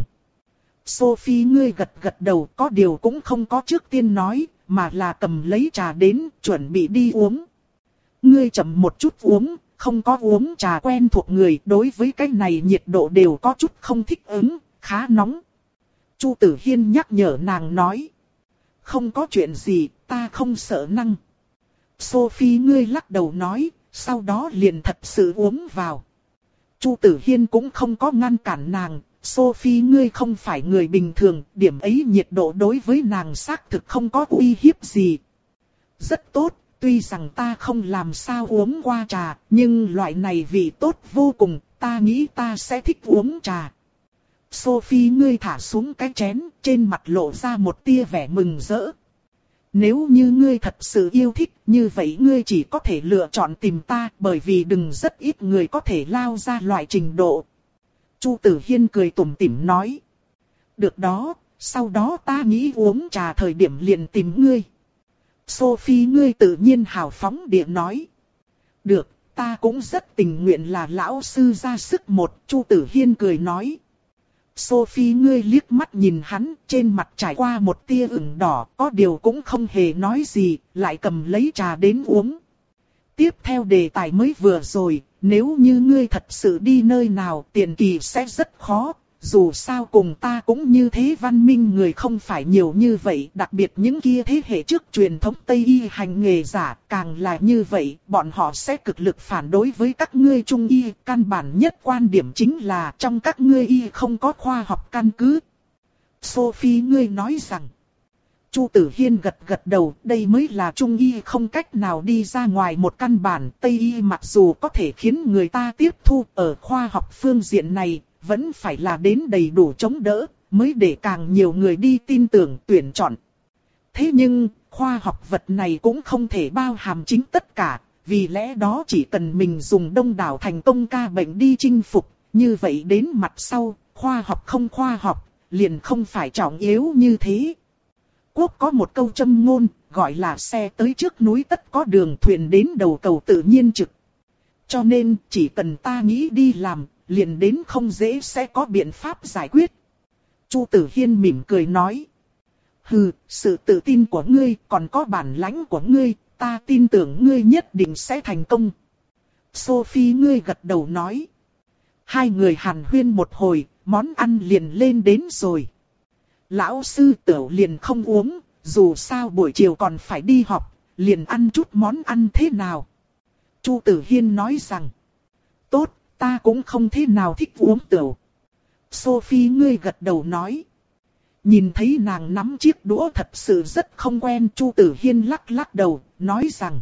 Sophie ngươi gật gật đầu, có điều cũng không có trước tiên nói, mà là cầm lấy trà đến, chuẩn bị đi uống. Ngươi chậm một chút uống, không có uống trà quen thuộc người, đối với cái này nhiệt độ đều có chút không thích ứng, khá nóng. Chu Tử Hiên nhắc nhở nàng nói. Không có chuyện gì, ta không sợ năng. Sophie ngươi lắc đầu nói, sau đó liền thật sự uống vào. Chu Tử Hiên cũng không có ngăn cản nàng, Sophie ngươi không phải người bình thường, điểm ấy nhiệt độ đối với nàng xác thực không có uy hiếp gì. Rất tốt, tuy rằng ta không làm sao uống qua trà, nhưng loại này vị tốt vô cùng, ta nghĩ ta sẽ thích uống trà. Sophie ngươi thả xuống cái chén, trên mặt lộ ra một tia vẻ mừng rỡ. Nếu như ngươi thật sự yêu thích, như vậy ngươi chỉ có thể lựa chọn tìm ta, bởi vì đừng rất ít người có thể lao ra loại trình độ. Chu Tử Hiên cười tủm tỉm nói. Được đó, sau đó ta nghĩ uống trà thời điểm liền tìm ngươi. Sophie ngươi tự nhiên hào phóng địa nói. Được, ta cũng rất tình nguyện là lão sư ra sức một, Chu Tử Hiên cười nói. Sophie ngươi liếc mắt nhìn hắn, trên mặt trải qua một tia ửng đỏ, có điều cũng không hề nói gì, lại cầm lấy trà đến uống. Tiếp theo đề tài mới vừa rồi, nếu như ngươi thật sự đi nơi nào, tiền kỳ sẽ rất khó, dù sao cùng ta cũng như thế, văn minh người không phải nhiều như vậy, đặc biệt những kia thế hệ trước truyền thống Tây Y hành nghề giả, càng là như vậy, bọn họ sẽ cực lực phản đối với các ngươi Trung Y, căn bản nhất quan điểm chính là trong các ngươi Y không có khoa học căn cứ. Sophie ngươi nói rằng, Chu Tử Hiên gật gật đầu, đây mới là Trung Y không cách nào đi ra ngoài một căn bản, Tây Y mặc dù có thể khiến người ta tiếp thu ở khoa học phương diện này, vẫn phải là đến đầy đủ chống đỡ, mới để càng nhiều người đi tin tưởng tuyển chọn. Thế nhưng, khoa học vật này cũng không thể bao hàm chính tất cả, vì lẽ đó chỉ cần mình dùng đông đảo thành công ca bệnh đi chinh phục, như vậy đến mặt sau, khoa học không khoa học, liền không phải trọng yếu như thế. Quốc có một câu châm ngôn, gọi là xe tới trước núi tất có đường, thuyền đến đầu cầu tự nhiên trực. Cho nên, chỉ cần ta nghĩ đi làm, liền đến không dễ sẽ có biện pháp giải quyết. Chu Tử Hiên mỉm cười nói. Hừ, sự tự tin của ngươi, còn có bản lãnh của ngươi, ta tin tưởng ngươi nhất định sẽ thành công. Sophie ngươi gật đầu nói. Hai người hàn huyên một hồi, món ăn liền lên đến rồi. Lão sư Tửu liền không uống, dù sao buổi chiều còn phải đi học, liền ăn chút món ăn thế nào. Chu Tử Hiên nói rằng. Tốt, ta cũng không thế nào thích uống tửu. Sophie ngươi gật đầu nói. Nhìn thấy nàng nắm chiếc đũa thật sự rất không quen, Chu Tử Hiên lắc lắc đầu, nói rằng.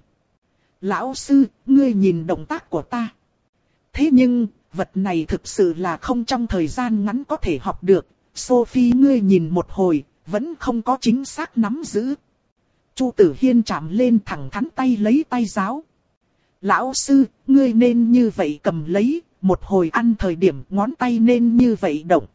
Lão sư, ngươi nhìn động tác của ta. Thế nhưng, vật này thực sự là không trong thời gian ngắn có thể học được. Sophie ngươi nhìn một hồi, vẫn không có chính xác nắm giữ. Chu Tử Hiên chạm lên thẳng thắn tay lấy tay giáo. Lão sư, ngươi nên như vậy cầm lấy, một hồi ăn thời điểm ngón tay nên như vậy động.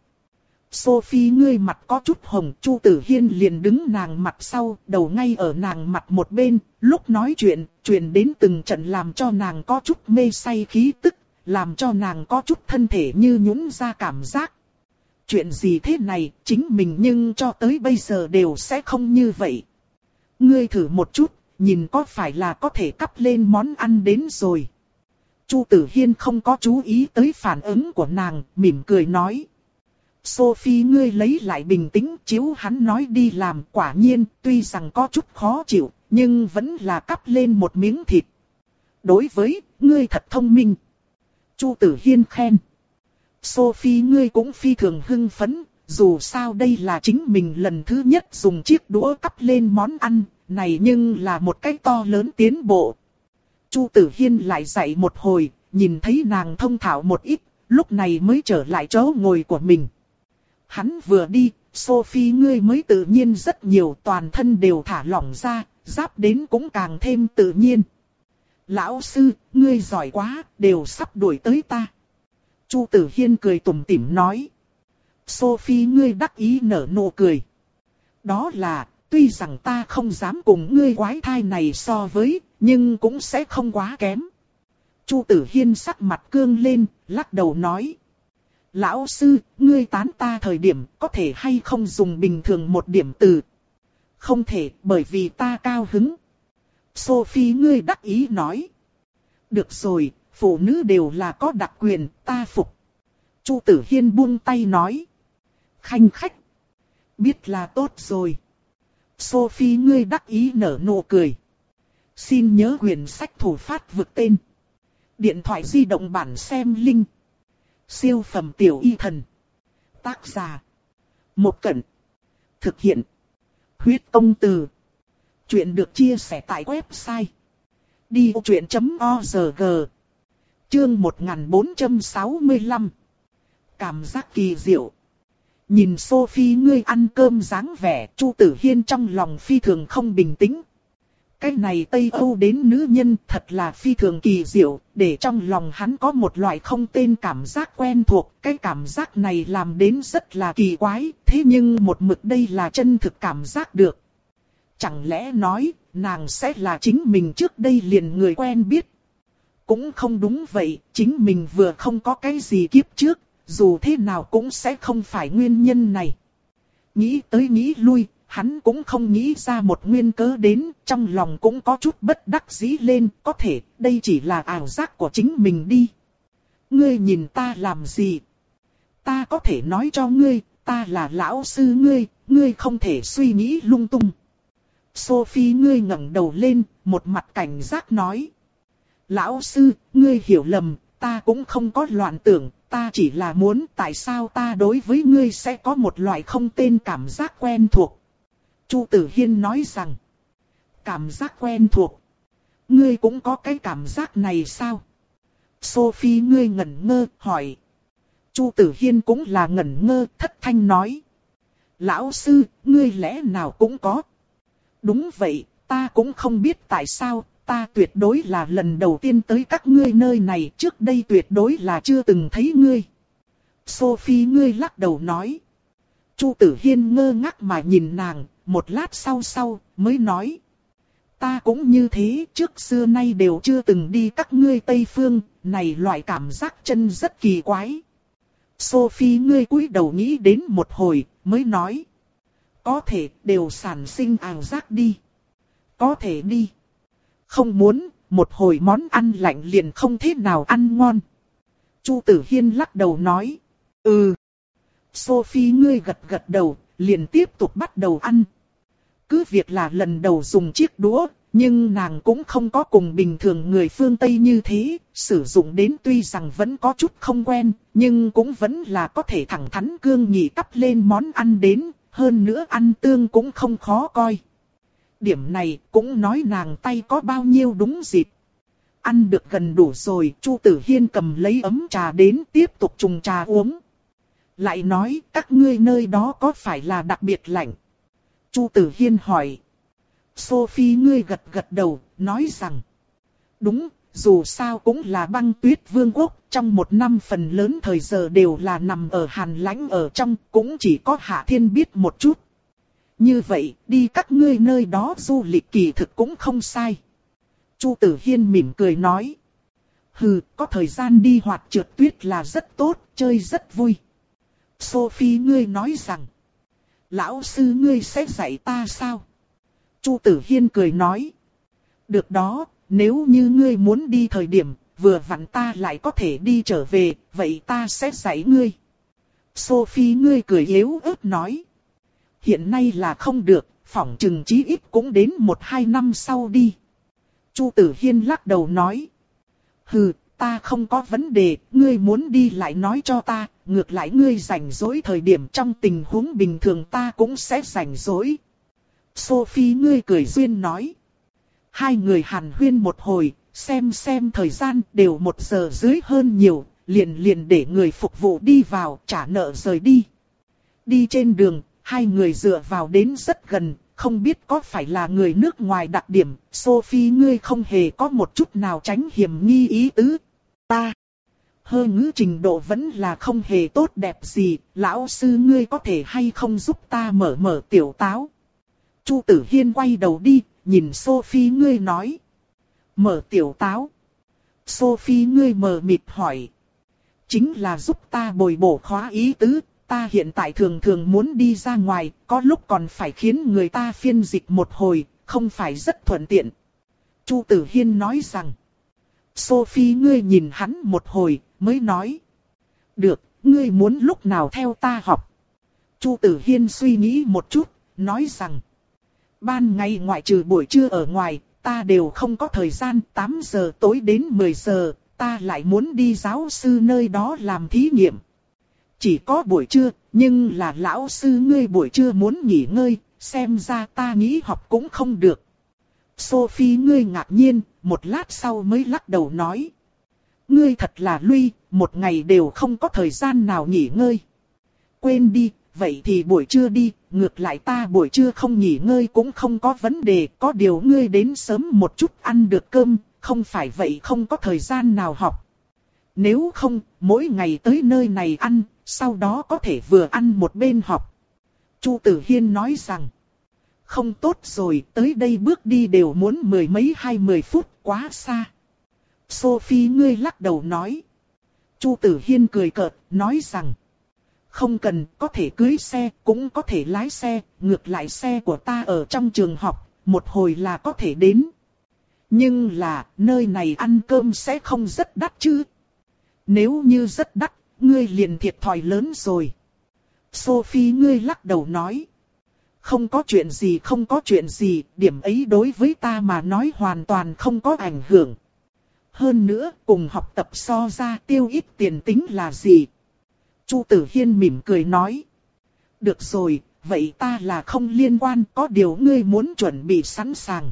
Sophie ngươi mặt có chút hồng, Chu Tử Hiên liền đứng nàng mặt sau, đầu ngay ở nàng mặt một bên, lúc nói chuyện, truyền đến từng trận làm cho nàng có chút mê say khí tức, làm cho nàng có chút thân thể như nhũn ra cảm giác. Chuyện gì thế này, chính mình nhưng cho tới bây giờ đều sẽ không như vậy. Ngươi thử một chút, nhìn có phải là có thể cắp lên món ăn đến rồi. Chu Tử Hiên không có chú ý tới phản ứng của nàng, mỉm cười nói. Sophie ngươi lấy lại bình tĩnh, chiếu hắn nói đi làm, quả nhiên, tuy rằng có chút khó chịu, nhưng vẫn là cắp lên một miếng thịt. Đối với, ngươi thật thông minh. Chu Tử Hiên khen. Sophie ngươi cũng phi thường hưng phấn, dù sao đây là chính mình lần thứ nhất dùng chiếc đũa cắp lên món ăn, này nhưng là một cái to lớn tiến bộ. Chu Tử Hiên lại dạy một hồi, nhìn thấy nàng thông thạo một ít, lúc này mới trở lại chỗ ngồi của mình. Hắn vừa đi, Sophie ngươi mới tự nhiên rất nhiều, toàn thân đều thả lỏng ra, giáp đến cũng càng thêm tự nhiên. Lão sư, ngươi giỏi quá, đều sắp đuổi tới ta. Chu Tử Hiên cười tủm tỉm nói. Sophie ngươi đắc ý nở nụ cười. Đó là, tuy rằng ta không dám cùng ngươi quái thai này so với, nhưng cũng sẽ không quá kém. Chu Tử Hiên sắc mặt cương lên, lắc đầu nói. Lão sư, ngươi tán ta thời điểm có thể hay không dùng bình thường một điểm từ? Không thể, bởi vì ta cao hứng. Sophie ngươi đắc ý nói. Được rồi, phụ nữ đều là có đặc quyền, ta phục. Chu Tử Hiên buông tay nói. Khanh khách. Biết là tốt rồi. Sophie ngươi đắc ý nở nụ cười. Xin nhớ quyển sách thủ phát vực tên. Điện thoại di động bản xem link. Siêu phẩm tiểu y thần. Tác giả. Một Cẩn. Thực hiện. Huyết công từ. Chuyện được chia sẻ tại website. đi ô chuyện chấm org. Chương một nghìn bốn trăm sáu mươi lăm. Cảm giác kỳ diệu. Nhìn Sophie ngươi ăn cơm dáng vẻ, Chu Tử Hiên trong lòng phi thường không bình tĩnh. Cái này Tây Âu đến nữ nhân thật là phi thường kỳ diệu, để trong lòng hắn có một loại không tên cảm giác quen thuộc. Cái cảm giác này làm đến rất là kỳ quái, thế nhưng một mực đây là chân thực cảm giác được. Chẳng lẽ nói, nàng sẽ là chính mình trước đây liền người quen biết? Cũng không đúng vậy, chính mình vừa không có cái gì kiếp trước, dù thế nào cũng sẽ không phải nguyên nhân này. Nghĩ tới nghĩ lui, hắn cũng không nghĩ ra một nguyên cớ đến, trong lòng cũng có chút bất đắc dĩ lên, có thể đây chỉ là ảo giác của chính mình đi. Ngươi nhìn ta làm gì? Ta có thể nói cho ngươi, ta là lão sư ngươi, ngươi không thể suy nghĩ lung tung. Sophie ngươi ngẩng đầu lên, một mặt cảnh giác nói. Lão sư, ngươi hiểu lầm, ta cũng không có loạn tưởng, ta chỉ là muốn tại sao ta đối với ngươi sẽ có một loại không tên cảm giác quen thuộc. Chu Tử Hiên nói rằng, cảm giác quen thuộc. Ngươi cũng có cái cảm giác này sao? Sophie ngươi ngẩn ngơ, hỏi. Chu Tử Hiên cũng là ngẩn ngơ, thất thanh nói. Lão sư, ngươi lẽ nào cũng có? Đúng vậy, ta cũng không biết tại sao, ta tuyệt đối là lần đầu tiên tới các ngươi nơi này, trước đây tuyệt đối là chưa từng thấy ngươi. Sophie ngươi lắc đầu nói. Chu Tử Hiên ngơ ngác mà nhìn nàng, một lát sau sau, mới nói. Ta cũng như thế, trước xưa nay đều chưa từng đi các ngươi Tây Phương, này loại cảm giác chân rất kỳ quái. Sophie ngươi cúi đầu nghĩ đến một hồi, mới nói. Có thể đều sản sinh ảo giác đi. Có thể đi. Không muốn, một hồi món ăn lạnh liền không thế nào ăn ngon. Chu Tử Hiên lắc đầu nói. Ừ. Sophie ngươi gật gật đầu, liền tiếp tục bắt đầu ăn. Cứ việc là lần đầu dùng chiếc đũa, nhưng nàng cũng không có cùng bình thường người phương Tây như thế, sử dụng đến tuy rằng vẫn có chút không quen, nhưng cũng vẫn là có thể thẳng thắn cương nghị cắp lên món ăn đến, hơn nữa ăn tương cũng không khó coi. Điểm này cũng nói nàng tay có bao nhiêu đúng dịp. Ăn được gần đủ rồi, Chu Tử Hiên cầm lấy ấm trà đến tiếp tục trùng trà uống. Lại nói, các ngươi nơi đó có phải là đặc biệt lạnh? Chu Tử Hiên hỏi. Sophie ngươi gật gật đầu, nói rằng. Đúng, dù sao cũng là băng tuyết vương quốc, trong một năm phần lớn thời giờ đều là nằm ở hàn lãnh ở trong, cũng chỉ có Hạ Thiên biết một chút. Như vậy, đi các ngươi nơi đó du lịch kỳ thực cũng không sai. Chu Tử Hiên mỉm cười nói. Hừ, có thời gian đi hoạt trượt tuyết là rất tốt, chơi rất vui. Sophie ngươi nói rằng. Lão sư ngươi sẽ dạy ta sao? Chu Tử Hiên cười nói. Được đó, nếu như ngươi muốn đi thời điểm, vừa vặn ta lại có thể đi trở về, vậy ta sẽ dạy ngươi. Sophie ngươi cười yếu ớt nói. Hiện nay là không được, phỏng chừng chí ít cũng đến một hai năm sau đi. Chu Tử Hiên lắc đầu nói. Hừ, ta không có vấn đề, ngươi muốn đi lại nói cho ta, ngược lại ngươi rảnh rỗi thời điểm trong tình huống bình thường ta cũng sẽ rảnh rỗi. Sophie ngươi cười duyên nói. Hai người hàn huyên một hồi, xem xem thời gian đều một giờ dưới hơn nhiều, liền liền để người phục vụ đi vào trả nợ rời đi. Đi trên đường, hai người dựa vào đến rất gần, không biết có phải là người nước ngoài đặc điểm, Sophie ngươi không hề có một chút nào tránh hiểm nghi ý tứ. Ta, hơ ngữ trình độ vẫn là không hề tốt đẹp gì, lão sư ngươi có thể hay không giúp ta mở mở tiểu táo. Chu Tử Hiên quay đầu đi, nhìn Sophie ngươi nói. Mở tiểu táo. Sophie ngươi mờ mịt hỏi. Chính là giúp ta bồi bổ khóa ý tứ, ta hiện tại thường thường muốn đi ra ngoài, có lúc còn phải khiến người ta phiên dịch một hồi, không phải rất thuận tiện. Chu Tử Hiên nói rằng. Sophie ngươi nhìn hắn một hồi, mới nói. Được, ngươi muốn lúc nào theo ta học. Chu Tử Hiên suy nghĩ một chút, nói rằng. Ban ngày ngoại trừ buổi trưa ở ngoài, ta đều không có thời gian, tám giờ tối đến mười giờ, ta lại muốn đi giáo sư nơi đó làm thí nghiệm. Chỉ có buổi trưa, nhưng là lão sư ngươi buổi trưa muốn nghỉ ngơi, xem ra ta nghĩ học cũng không được. Sophie ngươi ngạc nhiên, một lát sau mới lắc đầu nói. Ngươi thật là Luy, một ngày đều không có thời gian nào nghỉ ngơi. Quên đi, vậy thì buổi trưa đi, ngược lại ta buổi trưa không nghỉ ngơi cũng không có vấn đề, có điều ngươi đến sớm một chút ăn được cơm, không phải vậy không có thời gian nào học. Nếu không, mỗi ngày tới nơi này ăn, sau đó có thể vừa ăn một bên học. Chu Tử Hiên nói rằng, không tốt rồi, tới đây bước đi đều muốn mười mấy hai mười phút, quá xa. Sophie ngươi lắc đầu nói. Chu Tử Hiên cười cợt, nói rằng, không cần, có thể cưới xe, cũng có thể lái xe, ngược lại xe của ta ở trong trường học, một hồi là có thể đến. Nhưng là, nơi này ăn cơm sẽ không rất đắt chứ. Nếu như rất đắt, ngươi liền thiệt thòi lớn rồi. Sophie ngươi lắc đầu nói. Không có chuyện gì không có chuyện gì, điểm ấy đối với ta mà nói hoàn toàn không có ảnh hưởng. Hơn nữa, cùng học tập so ra tiêu ít tiền tính là gì? Chu Tử Hiên mỉm cười nói. Được rồi, vậy ta là không liên quan, có điều ngươi muốn chuẩn bị sẵn sàng.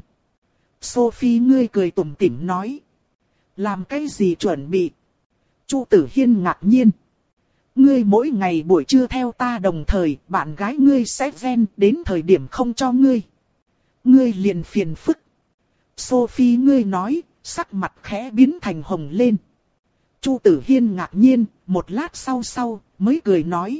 Sophie ngươi cười tủm tỉm nói. Làm cái gì chuẩn bị? Chu Tử Hiên ngạc nhiên. Ngươi mỗi ngày buổi trưa theo ta đồng thời, bạn gái ngươi sẽ ven đến thời điểm không cho ngươi. Ngươi liền phiền phức. Sophie ngươi nói, sắc mặt khẽ biến thành hồng lên. Chu Tử Hiên ngạc nhiên, một lát sau sau, mới cười nói.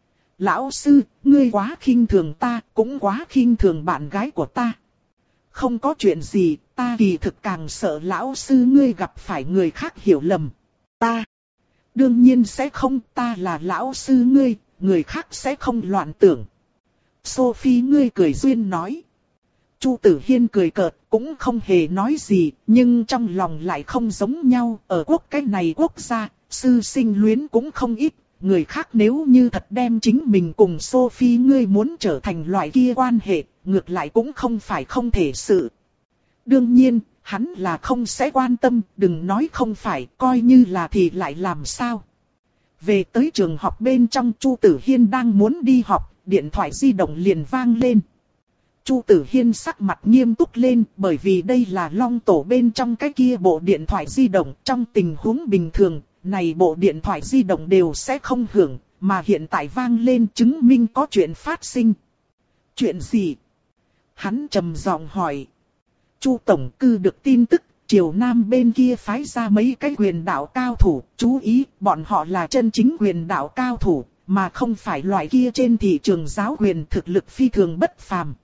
Lão sư, ngươi quá khinh thường ta, cũng quá khinh thường bạn gái của ta. Không có chuyện gì, ta kỳ thực càng sợ lão sư ngươi gặp phải người khác hiểu lầm. Ta, đương nhiên sẽ không, ta là lão sư ngươi, người khác sẽ không loạn tưởng. Sophie ngươi cười duyên nói. Chu Tử Hiên cười cợt, cũng không hề nói gì, nhưng trong lòng lại không giống nhau, ở quốc cái này quốc gia, sư sinh luyến cũng không ít, người khác nếu như thật đem chính mình cùng Sophie ngươi muốn trở thành loại kia quan hệ, ngược lại cũng không phải không thể sự. Đương nhiên, hắn là không sẽ quan tâm, đừng nói không phải, coi như là thì lại làm sao. Về tới trường học bên trong, Chu Tử Hiên đang muốn đi học, điện thoại di động liền vang lên. Chu Tử Hiên sắc mặt nghiêm túc lên, bởi vì đây là Long Tổ bên trong cái kia bộ điện thoại di động. Trong tình huống bình thường, này bộ điện thoại di động đều sẽ không hưởng, mà hiện tại vang lên chứng minh có chuyện phát sinh. Chuyện gì? Hắn trầm giọng hỏi. Chu Tổng Cư được tin tức, Triều Nam bên kia phái ra mấy cái quyền đạo cao thủ, chú ý, bọn họ là chân chính quyền đạo cao thủ, mà không phải loại kia trên thị trường giáo quyền thực lực phi thường bất phàm.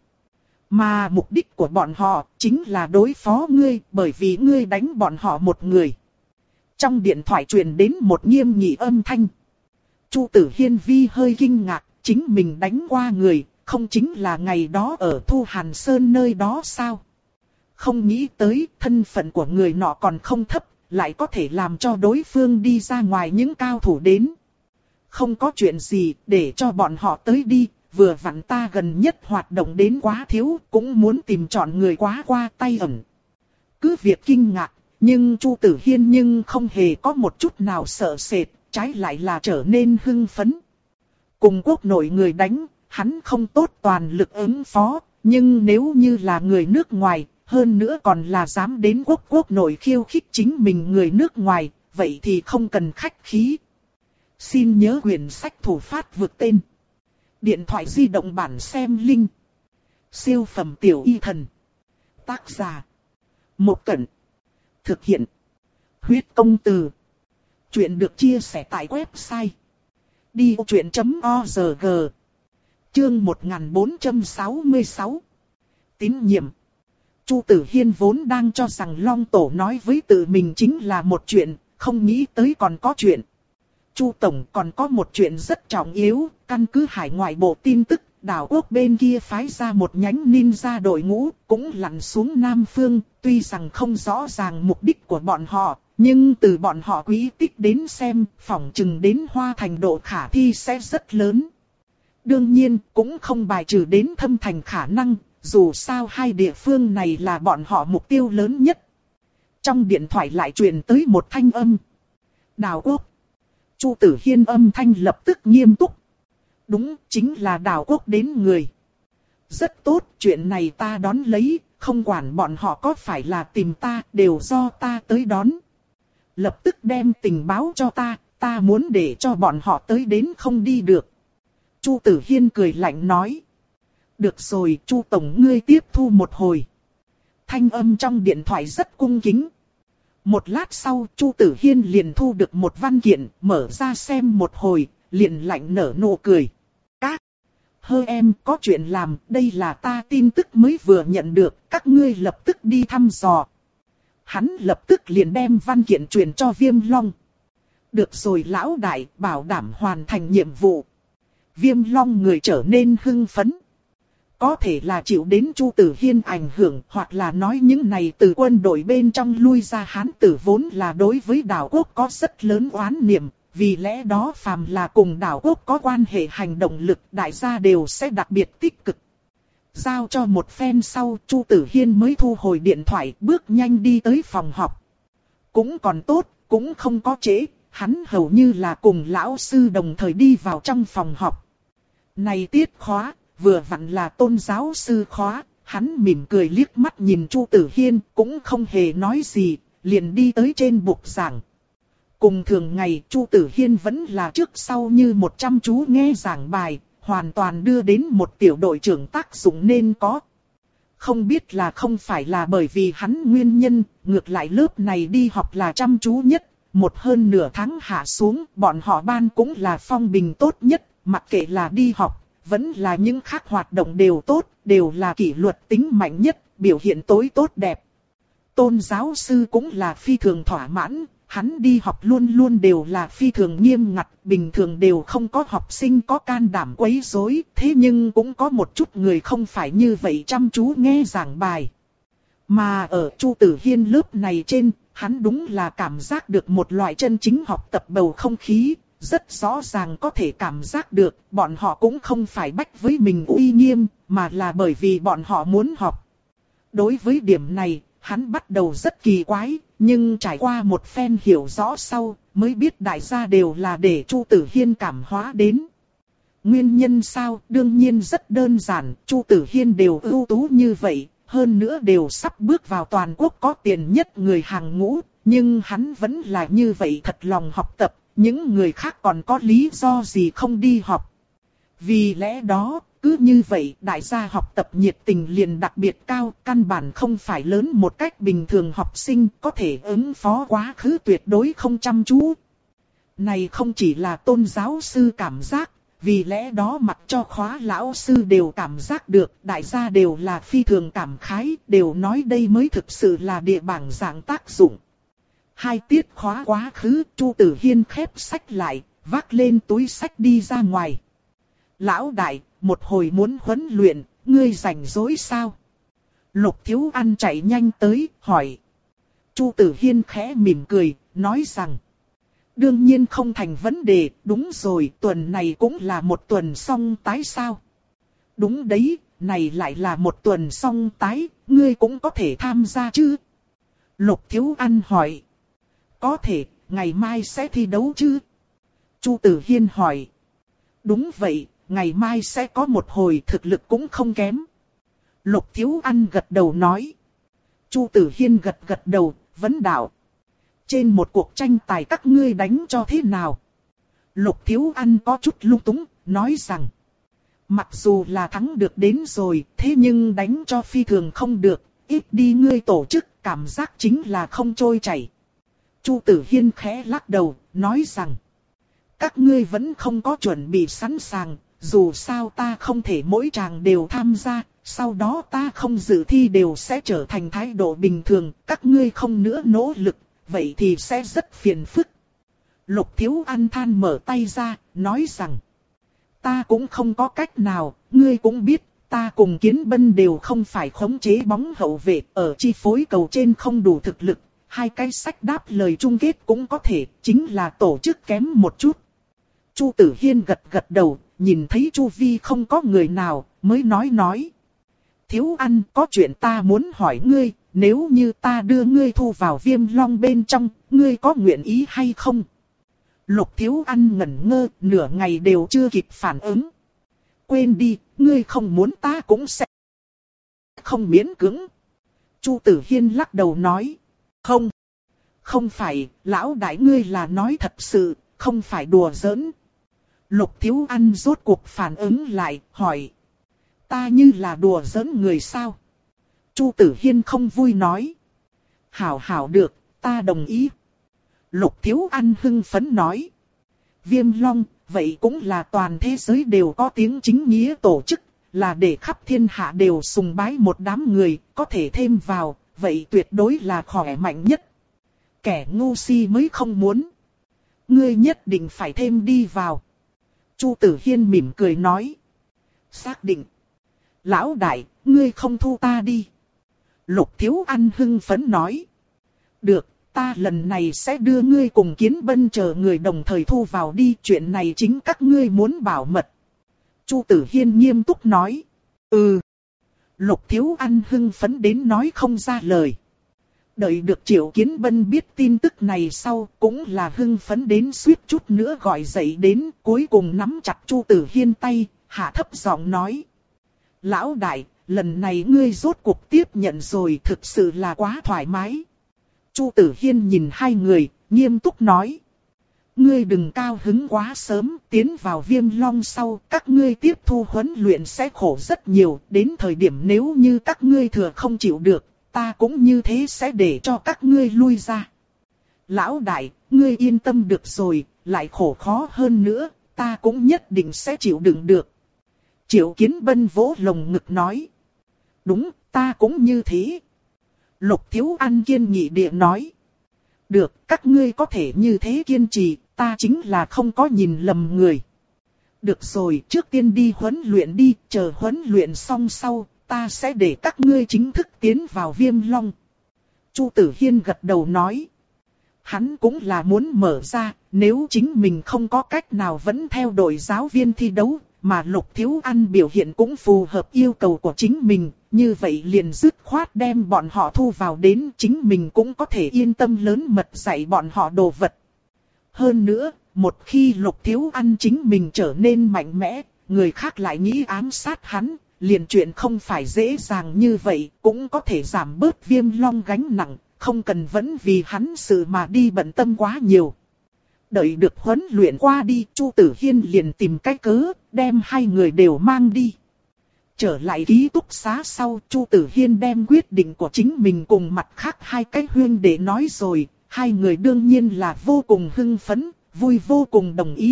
Mà mục đích của bọn họ chính là đối phó ngươi, bởi vì ngươi đánh bọn họ một người. Trong điện thoại truyền đến một nghiêm nghị âm thanh. Chu Tử Hiên vi hơi kinh ngạc, chính mình đánh qua người, không chính là ngày đó ở Thu Hàn Sơn nơi đó sao? Không nghĩ tới thân phận của người nọ còn không thấp, lại có thể làm cho đối phương đi ra ngoài những cao thủ đến. Không có chuyện gì, để cho bọn họ tới đi. Vừa vặn ta gần nhất hoạt động đến quá thiếu, cũng muốn tìm chọn người quá qua tay ẩn. Cứ việc kinh ngạc, nhưng Chu Tử Hiên nhưng không hề có một chút nào sợ sệt, trái lại là trở nên hưng phấn. Cùng quốc nội người đánh, hắn không tốt toàn lực ứng phó, nhưng nếu như là người nước ngoài, hơn nữa còn là dám đến quốc quốc nội khiêu khích chính mình người nước ngoài, vậy thì không cần khách khí. Xin nhớ quyển sách thủ phát vượt tên. Điện thoại di động bản xem link. Siêu phẩm tiểu y thần. Tác giả. Một Cẩn. Thực hiện. Huyết công từ. Chuyện được chia sẻ tại website. đi ô chuyện chấm org. Chương một nghìn bốn trăm sáu mươi sáu. Tín nhiệm. Chu Tử Hiên vốn đang cho rằng Long Tổ nói với tự mình chính là một chuyện, không nghĩ tới còn có chuyện. Chu Tổng còn có một chuyện rất trọng yếu, căn cứ hải ngoại bộ tin tức, đảo quốc bên kia phái ra một nhánh ninja đội ngũ, cũng lặn xuống Nam Phương, tuy rằng không rõ ràng mục đích của bọn họ, nhưng từ bọn họ quý tích đến xem, phỏng chừng đến Hoa Thành độ khả thi sẽ rất lớn. Đương nhiên, cũng không bài trừ đến Thâm Thành khả năng, dù sao hai địa phương này là bọn họ mục tiêu lớn nhất. Trong điện thoại lại truyền tới một thanh âm. Đào Quốc. Chu Tử Hiên âm thanh lập tức nghiêm túc. Đúng, chính là Đào Quốc đến người. Rất tốt, chuyện này ta đón lấy, không quản bọn họ có phải là tìm ta, đều do ta tới đón. Lập tức đem tình báo cho ta, ta muốn để cho bọn họ tới đến không đi được. Chu Tử Hiên cười lạnh nói. Được rồi, Chu Tổng ngươi tiếp thu một hồi. Thanh âm trong điện thoại rất cung kính. Một lát sau, Chu Tử Hiên liền thu được một văn kiện, mở ra xem một hồi, liền lạnh nở nụ cười. Các hơ em có chuyện làm, đây là ta tin tức mới vừa nhận được, các ngươi lập tức đi thăm dò. Hắn lập tức liền đem văn kiện truyền cho Viêm Long. Được rồi lão đại, bảo đảm hoàn thành nhiệm vụ. Viêm Long người trở nên hưng phấn. Có thể là chịu đến Chu Tử Hiên ảnh hưởng, hoặc là nói những này từ quân đội bên trong lui ra Hán tử vốn là đối với Đào Quốc có rất lớn oán niệm, vì lẽ đó phàm là cùng Đào Quốc có quan hệ hành động lực đại gia đều sẽ đặc biệt tích cực. Giao cho một phen sau, Chu Tử Hiên mới thu hồi điện thoại, bước nhanh đi tới phòng họp. Cũng còn tốt, cũng không có trễ, hắn hầu như là cùng lão sư đồng thời đi vào trong phòng họp. Này tiết khóa, vừa vặn là tôn giáo sư khóa, hắn mỉm cười liếc mắt nhìn Chu Tử Hiên, cũng không hề nói gì, liền đi tới trên bục giảng. Cùng thường ngày, Chu Tử Hiên vẫn là trước sau như một chăm chú nghe giảng bài, hoàn toàn đưa đến một tiểu đội trưởng tác dụng nên có. Không biết là không phải là bởi vì hắn nguyên nhân, ngược lại lớp này đi học là chăm chú nhất, một hơn nửa tháng hạ xuống, bọn họ ban cũng là phong bình tốt nhất, mặc kệ là đi học, vẫn là những khác hoạt động đều tốt, đều là kỷ luật tính mạnh nhất, biểu hiện tối tốt đẹp. Tôn giáo sư cũng là phi thường thỏa mãn, hắn đi học luôn luôn đều là phi thường nghiêm ngặt, bình thường đều không có học sinh có can đảm quấy rối, thế nhưng cũng có một chút người không phải như vậy chăm chú nghe giảng bài. Mà ở Chu Tử Hiên lớp này trên, hắn đúng là cảm giác được một loại chân chính học tập bầu không khí, rất rõ ràng có thể cảm giác được, bọn họ cũng không phải bách với mình uy nghiêm, mà là bởi vì bọn họ muốn học. Đối với điểm này, hắn bắt đầu rất kỳ quái, nhưng trải qua một phen hiểu rõ sau, mới biết đại gia đều là để Chu Tử Hiên cảm hóa đến. Nguyên nhân sao? Đương nhiên rất đơn giản, Chu Tử Hiên đều ưu tú như vậy, hơn nữa đều sắp bước vào toàn quốc có tiền nhất người hàng ngũ, nhưng hắn vẫn là như vậy thật lòng học tập, những người khác còn có lý do gì không đi học. Vì lẽ đó, cứ như vậy đại gia học tập nhiệt tình liền đặc biệt cao, căn bản không phải lớn một cách bình thường học sinh có thể ứng phó quá khứ tuyệt đối không chăm chú. Này không chỉ là tôn giáo sư cảm giác, vì lẽ đó mặc cho khóa lão sư đều cảm giác được, đại gia đều là phi thường cảm khái, đều nói đây mới thực sự là địa bảng dạng tác dụng. Hai tiết khóa quá khứ, Chu Tử Hiên khép sách lại, vác lên túi sách đi ra ngoài. Lão đại, một hồi muốn huấn luyện, ngươi rảnh rỗi sao? Lục Thiếu Ăn chạy nhanh tới, hỏi. Chu Tử Hiên khẽ mỉm cười, nói rằng. Đương nhiên không thành vấn đề, đúng rồi, tuần này cũng là một tuần song tái sao? Đúng đấy, này lại là một tuần song tái, ngươi cũng có thể tham gia chứ? Lục Thiếu Ăn hỏi. Có thể, ngày mai sẽ thi đấu chứ? Chu Tử Hiên hỏi. Đúng vậy, ngày mai sẽ có một hồi thực lực cũng không kém. Lục Thiếu Ăn gật đầu nói. Chu Tử Hiên gật gật đầu, vấn đạo. Trên một cuộc tranh tài các ngươi đánh cho thế nào? Lục Thiếu Ăn có chút lung túng, nói rằng. Mặc dù là thắng được đến rồi, thế nhưng đánh cho phi thường không được, ít đi ngươi tổ chức, cảm giác chính là không trôi chảy. Chu Tử Hiên khẽ lắc đầu, nói rằng. Các ngươi vẫn không có chuẩn bị sẵn sàng, dù sao ta không thể mỗi tràng đều tham gia, sau đó ta không dự thi đều sẽ trở thành thái độ bình thường, các ngươi không nữa nỗ lực, vậy thì sẽ rất phiền phức. Lục Thiếu Ăn than mở tay ra, nói rằng. Ta cũng không có cách nào, ngươi cũng biết, ta cùng Kiến Bân đều không phải khống chế bóng hậu vệ, ở chi phối cầu trên không đủ thực lực, hai cái sách đáp lời chung kết cũng có thể, chính là tổ chức kém một chút. Chu Tử Hiên gật gật đầu, nhìn thấy chu vi không có người nào, mới nói nói. Thiếu Ăn, có chuyện ta muốn hỏi ngươi, nếu như ta đưa ngươi thu vào Viêm Long bên trong, ngươi có nguyện ý hay không? Lục Thiếu Ăn ngẩn ngơ, nửa ngày đều chưa kịp phản ứng. Quên đi, ngươi không muốn ta cũng sẽ không miễn cưỡng. Chu Tử Hiên lắc đầu nói. Không, không phải, lão đại ngươi là nói thật sự, không phải đùa giỡn. Lục Thiếu Ăn rốt cuộc phản ứng lại, hỏi. Ta như là đùa giỡn người sao? Chu Tử Hiên không vui nói. Hảo hảo được, ta đồng ý. Lục Thiếu Ăn hưng phấn nói. Viêm Long, vậy cũng là toàn thế giới đều có tiếng chính nghĩa tổ chức, là để khắp thiên hạ đều sùng bái một đám người, có thể thêm vào, vậy tuyệt đối là khỏe mạnh nhất. Kẻ ngu si mới không muốn. Ngươi nhất định phải thêm đi vào. Chu Tử Hiên mỉm cười nói. Xác định. Lão đại, ngươi không thu ta đi. Lục Thiếu Ăn hưng phấn nói. Được, ta lần này sẽ đưa ngươi cùng Kiến Bân chờ người đồng thời thu vào đi. Chuyện này chính các ngươi muốn bảo mật. Chu Tử Hiên nghiêm túc nói. Ừ. Lục Thiếu Ăn hưng phấn đến nói không ra lời. Đợi được Triệu Kiến Bân biết tin tức này sau, cũng là hưng phấn đến suýt chút nữa gọi dậy đến, cuối cùng nắm chặt Chu Tử Hiên tay, hạ thấp giọng nói. Lão đại, lần này ngươi rốt cuộc tiếp nhận rồi, thực sự là quá thoải mái. Chu Tử Hiên nhìn hai người, nghiêm túc nói. Ngươi đừng cao hứng quá sớm, tiến vào Viêm Long sau, các ngươi tiếp thu huấn luyện sẽ khổ rất nhiều, đến thời điểm nếu như các ngươi thừa không chịu được, ta cũng như thế sẽ để cho các ngươi lui ra. Lão đại, ngươi yên tâm được rồi, lại khổ khó hơn nữa, ta cũng nhất định sẽ chịu đựng được. Triệu Kiến Bân vỗ lồng ngực nói. Đúng, ta cũng như thế. Lục Thiếu Ăn kiên nghị địa nói. Được, các ngươi có thể như thế kiên trì, ta chính là không có nhìn lầm người. Được rồi, trước tiên đi huấn luyện đi, chờ huấn luyện xong sau, ta sẽ để các ngươi chính thức tiến vào Viêm Long. Chu Tử Hiên gật đầu nói. Hắn cũng là muốn mở ra, nếu chính mình không có cách nào vẫn theo đội giáo viên thi đấu, mà Lục Thiếu Ăn biểu hiện cũng phù hợp yêu cầu của chính mình, như vậy liền dứt khoát đem bọn họ thu vào đến, chính mình cũng có thể yên tâm lớn mật dạy bọn họ đồ vật. Hơn nữa, một khi Lục Thiếu Ăn chính mình trở nên mạnh mẽ, người khác lại nghĩ ám sát hắn, liền chuyện không phải dễ dàng như vậy, cũng có thể giảm bớt Viêm Long gánh nặng, không cần vẫn vì hắn sự mà đi bận tâm quá nhiều. Đợi được huấn luyện qua đi, Chu Tử Hiên liền tìm cái cớ, đem hai người đều mang đi. Trở lại ký túc xá sau, Chu Tử Hiên đem quyết định của chính mình cùng mặt khác hai cái huyên để nói rồi, hai người đương nhiên là vô cùng hưng phấn, vui vô cùng đồng ý.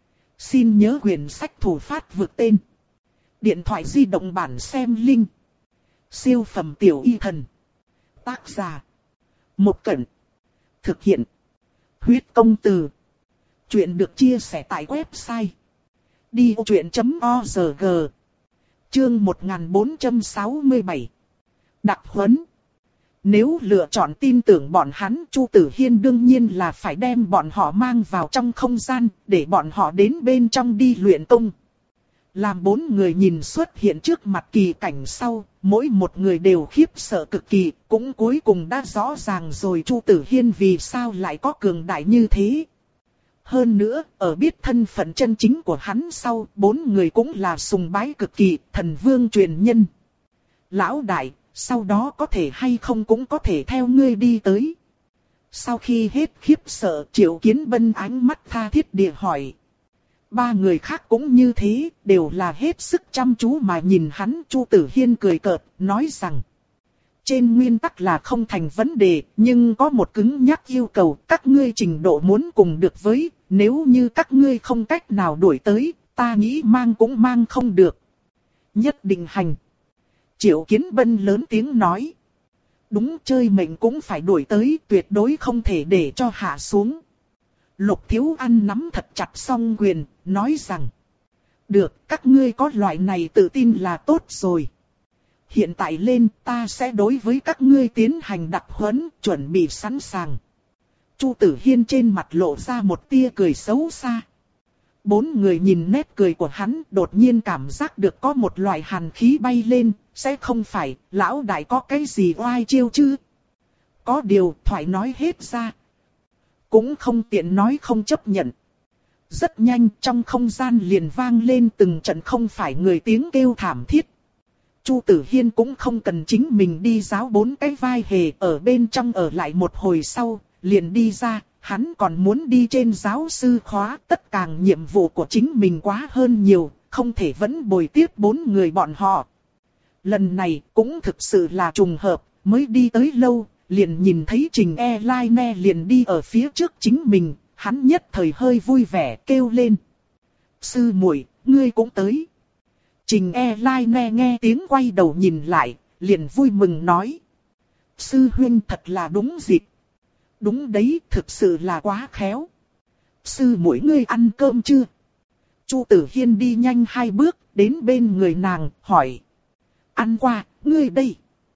Xin nhớ quyển sách thủ phát vượt tên. Điện thoại di động bản xem link. Siêu phẩm tiểu y thần. Tác giả. Một Cẩn. Thực hiện. Huyết công từ. Chuyện được chia sẻ tại website. đi ô chuyện chấm org. Chương một nghìn bốn trăm sáu mươi bảy. Đặc huấn. Nếu lựa chọn tin tưởng bọn hắn, Chu Tử Hiên đương nhiên là phải đem bọn họ mang vào trong không gian, để bọn họ đến bên trong đi luyện công. Làm bốn người nhìn xuất hiện trước mặt kỳ cảnh sau, mỗi một người đều khiếp sợ cực kỳ, cũng cuối cùng đã rõ ràng rồi Chu Tử Hiên vì sao lại có cường đại như thế. Hơn nữa, ở biết thân phận chân chính của hắn sau, bốn người cũng là sùng bái cực kỳ, thần vương truyền nhân. Lão đại, sau đó có thể hay không cũng có thể theo ngươi đi tới. Sau khi hết khiếp sợ, Triệu Kiến Bân ánh mắt tha thiết địa hỏi. Ba người khác cũng như thế, đều là hết sức chăm chú mà nhìn hắn. Chu Tử Hiên cười cợt, nói rằng. Trên nguyên tắc là không thành vấn đề, nhưng có một cứng nhắc yêu cầu, các ngươi trình độ muốn cùng được với, nếu như các ngươi không cách nào đuổi tới, ta nghĩ mang cũng mang không được. Nhất định hành. Triệu Kiến Bân lớn tiếng nói. Đúng, chơi mệnh cũng phải đuổi tới, tuyệt đối không thể để cho hạ xuống. Lục Thiếu Ăn nắm thật chặt song quyền, nói rằng. Được, các ngươi có loại này tự tin là tốt rồi. Hiện tại lên, ta sẽ đối với các ngươi tiến hành đặc huấn, chuẩn bị sẵn sàng. Chu Tử Hiên trên mặt lộ ra một tia cười xấu xa. Bốn người nhìn nét cười của hắn, đột nhiên cảm giác được có một loại hàn khí bay lên, sẽ không phải lão đại có cái gì oai chiêu chứ. Có điều thoại nói hết ra, cũng không tiện nói không chấp nhận. Rất nhanh trong không gian liền vang lên từng trận không phải người tiếng kêu thảm thiết. Chu Tử Hiên cũng không cần chính mình đi giáo bốn cái vai hề, ở bên trong ở lại một hồi sau, liền đi ra. Hắn còn muốn đi trên giáo sư khóa, tất cả nhiệm vụ của chính mình quá hơn nhiều, không thể vẫn bồi tiếp bốn người bọn họ. Lần này cũng thực sự là trùng hợp, mới đi tới lâu, liền nhìn thấy Trình Airlines liền đi ở phía trước chính mình, hắn nhất thời hơi vui vẻ kêu lên. Sư muội, ngươi cũng tới. Trình Airlines nghe tiếng quay đầu nhìn lại, liền vui mừng nói. Sư huynh thật là đúng dịp. Đúng đấy, thực sự là quá khéo. Sư muội ngươi ăn cơm chưa? Chu Tử Hiên đi nhanh hai bước, đến bên người nàng, hỏi. Ăn qua, ngươi đây.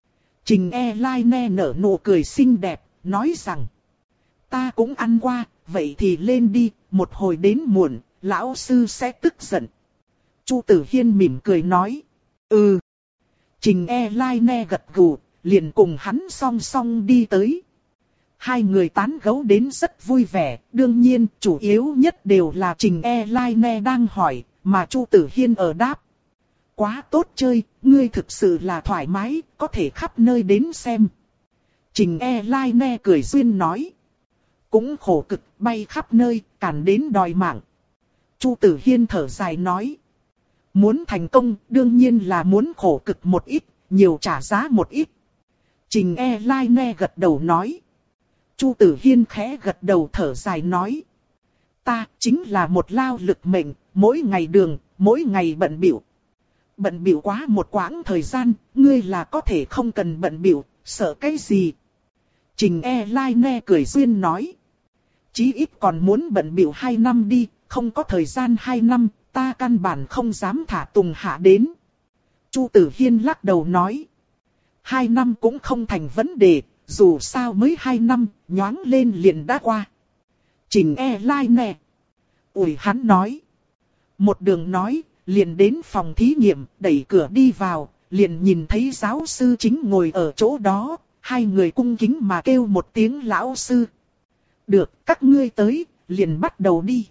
Trình Airlines nở nụ cười xinh đẹp, nói rằng. Ta cũng ăn qua, vậy thì lên đi, một hồi đến muộn, lão sư sẽ tức giận. Chu Tử Hiên mỉm cười nói. Ừ. Trình Airlines gật gù, liền cùng hắn song song đi tới. Hai người tán gẫu đến rất vui vẻ, đương nhiên chủ yếu nhất đều là Trình Airlines đang hỏi, mà Chu Tử Hiên ở đáp. Quá tốt chơi, ngươi thực sự là thoải mái, có thể khắp nơi đến xem. Trình Airlines cười duyên nói. Cũng khổ cực, bay khắp nơi, cản đến đòi mạng. Chu Tử Hiên thở dài nói. Muốn thành công, đương nhiên là muốn khổ cực một ít, nhiều trả giá một ít. Trình Airlines gật đầu nói. Chu Tử Hiên khẽ gật đầu thở dài nói. Ta chính là một lao lực mệnh, mỗi ngày đường, mỗi ngày bận bịu. Bận bịu quá một quãng thời gian, ngươi là có thể không cần bận bịu, sợ cái gì? Trình Airlines cười duyên nói. Chí ít còn muốn bận bịu hai năm đi, không có thời gian hai năm, ta căn bản không dám thả Tùng Hạ đến. Chu Tử Hiên lắc đầu nói. Hai năm cũng không thành vấn đề, dù sao mới hai năm, nhoáng lên liền đã qua. Trình Airlines. Ủi hắn nói. Một đường nói, liền đến phòng thí nghiệm, đẩy cửa đi vào, liền nhìn thấy giáo sư chính ngồi ở chỗ đó, hai người cung kính mà kêu một tiếng lão sư. Được, các ngươi tới, liền bắt đầu đi.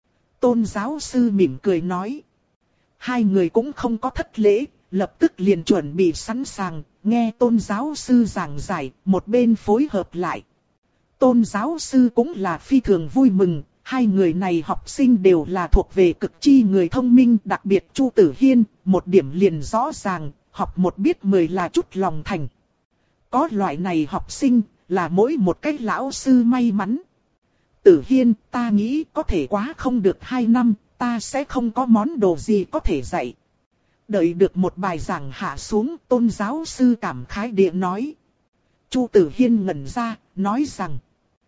Tôn giáo sư mỉm cười nói. Hai người cũng không có thất lễ, lập tức liền chuẩn bị sẵn sàng, nghe tôn giáo sư giảng giải, một bên phối hợp lại. Tôn giáo sư cũng là phi thường vui mừng, hai người này học sinh đều là thuộc về cực chi người thông minh, đặc biệt Chu Tử Hiên, một điểm liền rõ ràng, học một biết mười là chút lòng thành. Có loại này học sinh, là mỗi một cái lão sư may mắn. Tử Hiên, ta nghĩ có thể quá không được hai năm, ta sẽ không có món đồ gì có thể dạy. Đợi được một bài giảng hạ xuống, tôn giáo sư cảm khái địa nói. Chu Tử Hiên ngẩn ra, nói rằng.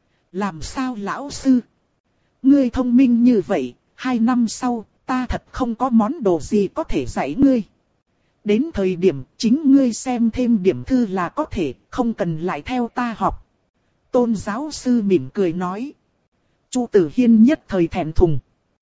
Làm sao lão sư? Ngươi thông minh như vậy, hai năm sau, ta thật không có món đồ gì có thể dạy ngươi. Đến thời điểm, chính ngươi xem thêm điểm thư là có thể, không cần lại theo ta học. Tôn giáo sư mỉm cười nói. Chu Tử Hiên nhất thời thẹn thùng.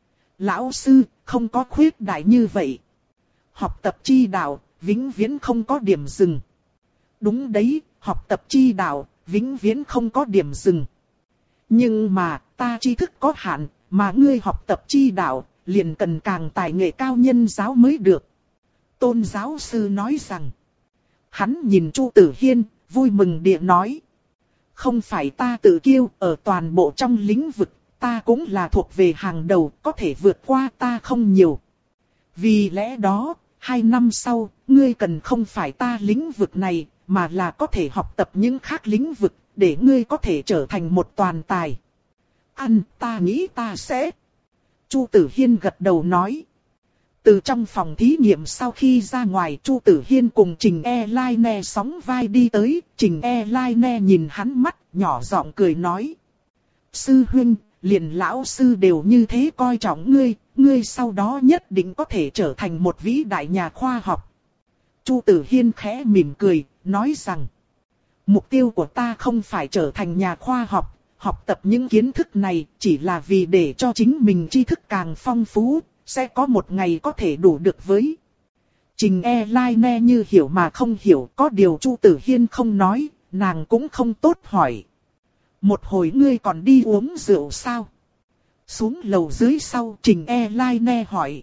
Lão sư, không có khuyết đại như vậy. Học tập chi đạo, vĩnh viễn không có điểm dừng. Đúng đấy, học tập chi đạo, vĩnh viễn không có điểm dừng. Nhưng mà, ta tri thức có hạn, mà ngươi học tập chi đạo, liền cần càng tài nghệ cao nhân giáo mới được. Tôn giáo sư nói rằng. Hắn nhìn Chu Tử Hiên, vui mừng địa nói. Không phải ta tự kiêu, ở toàn bộ trong lĩnh vực, ta cũng là thuộc về hàng đầu, có thể vượt qua ta không nhiều. Vì lẽ đó, hai năm sau, ngươi cần không phải ta lĩnh vực này, mà là có thể học tập những khác lĩnh vực, để ngươi có thể trở thành một toàn tài. Ăn, ta nghĩ ta sẽ. Chu Tử Hiên gật đầu nói. Từ trong phòng thí nghiệm sau khi ra ngoài, Chu Tử Hiên cùng Trình Airlines sóng vai đi tới. Trình Airlines nhìn hắn mắt, nhỏ giọng cười nói. Sư huynh, liền lão sư đều như thế coi trọng ngươi, ngươi sau đó nhất định có thể trở thành một vĩ đại nhà khoa học. Chu Tử Hiên khẽ mỉm cười, nói rằng. Mục tiêu của ta không phải trở thành nhà khoa học, học tập những kiến thức này chỉ là vì để cho chính mình tri thức càng phong phú, sẽ có một ngày có thể đủ được với. Trình Airlines như hiểu mà không hiểu, có điều Chu Tử Hiên không nói, nàng cũng không tốt hỏi. Một hồi ngươi còn đi uống rượu sao? Xuống lầu dưới sau, Trình Airlines hỏi.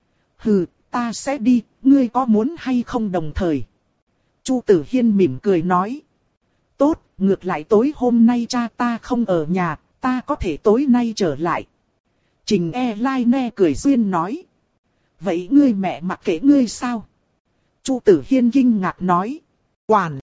Hừ, ta sẽ đi, ngươi có muốn hay không đồng thời? Chu Tử Hiên mỉm cười nói. Tốt, ngược lại tối hôm nay cha ta không ở nhà, ta có thể tối nay trở lại. Trình Airlines cười duyên nói. Vậy ngươi mẹ mặc kệ ngươi sao? Chu Tử Hiên kinh ngạc nói. Quản.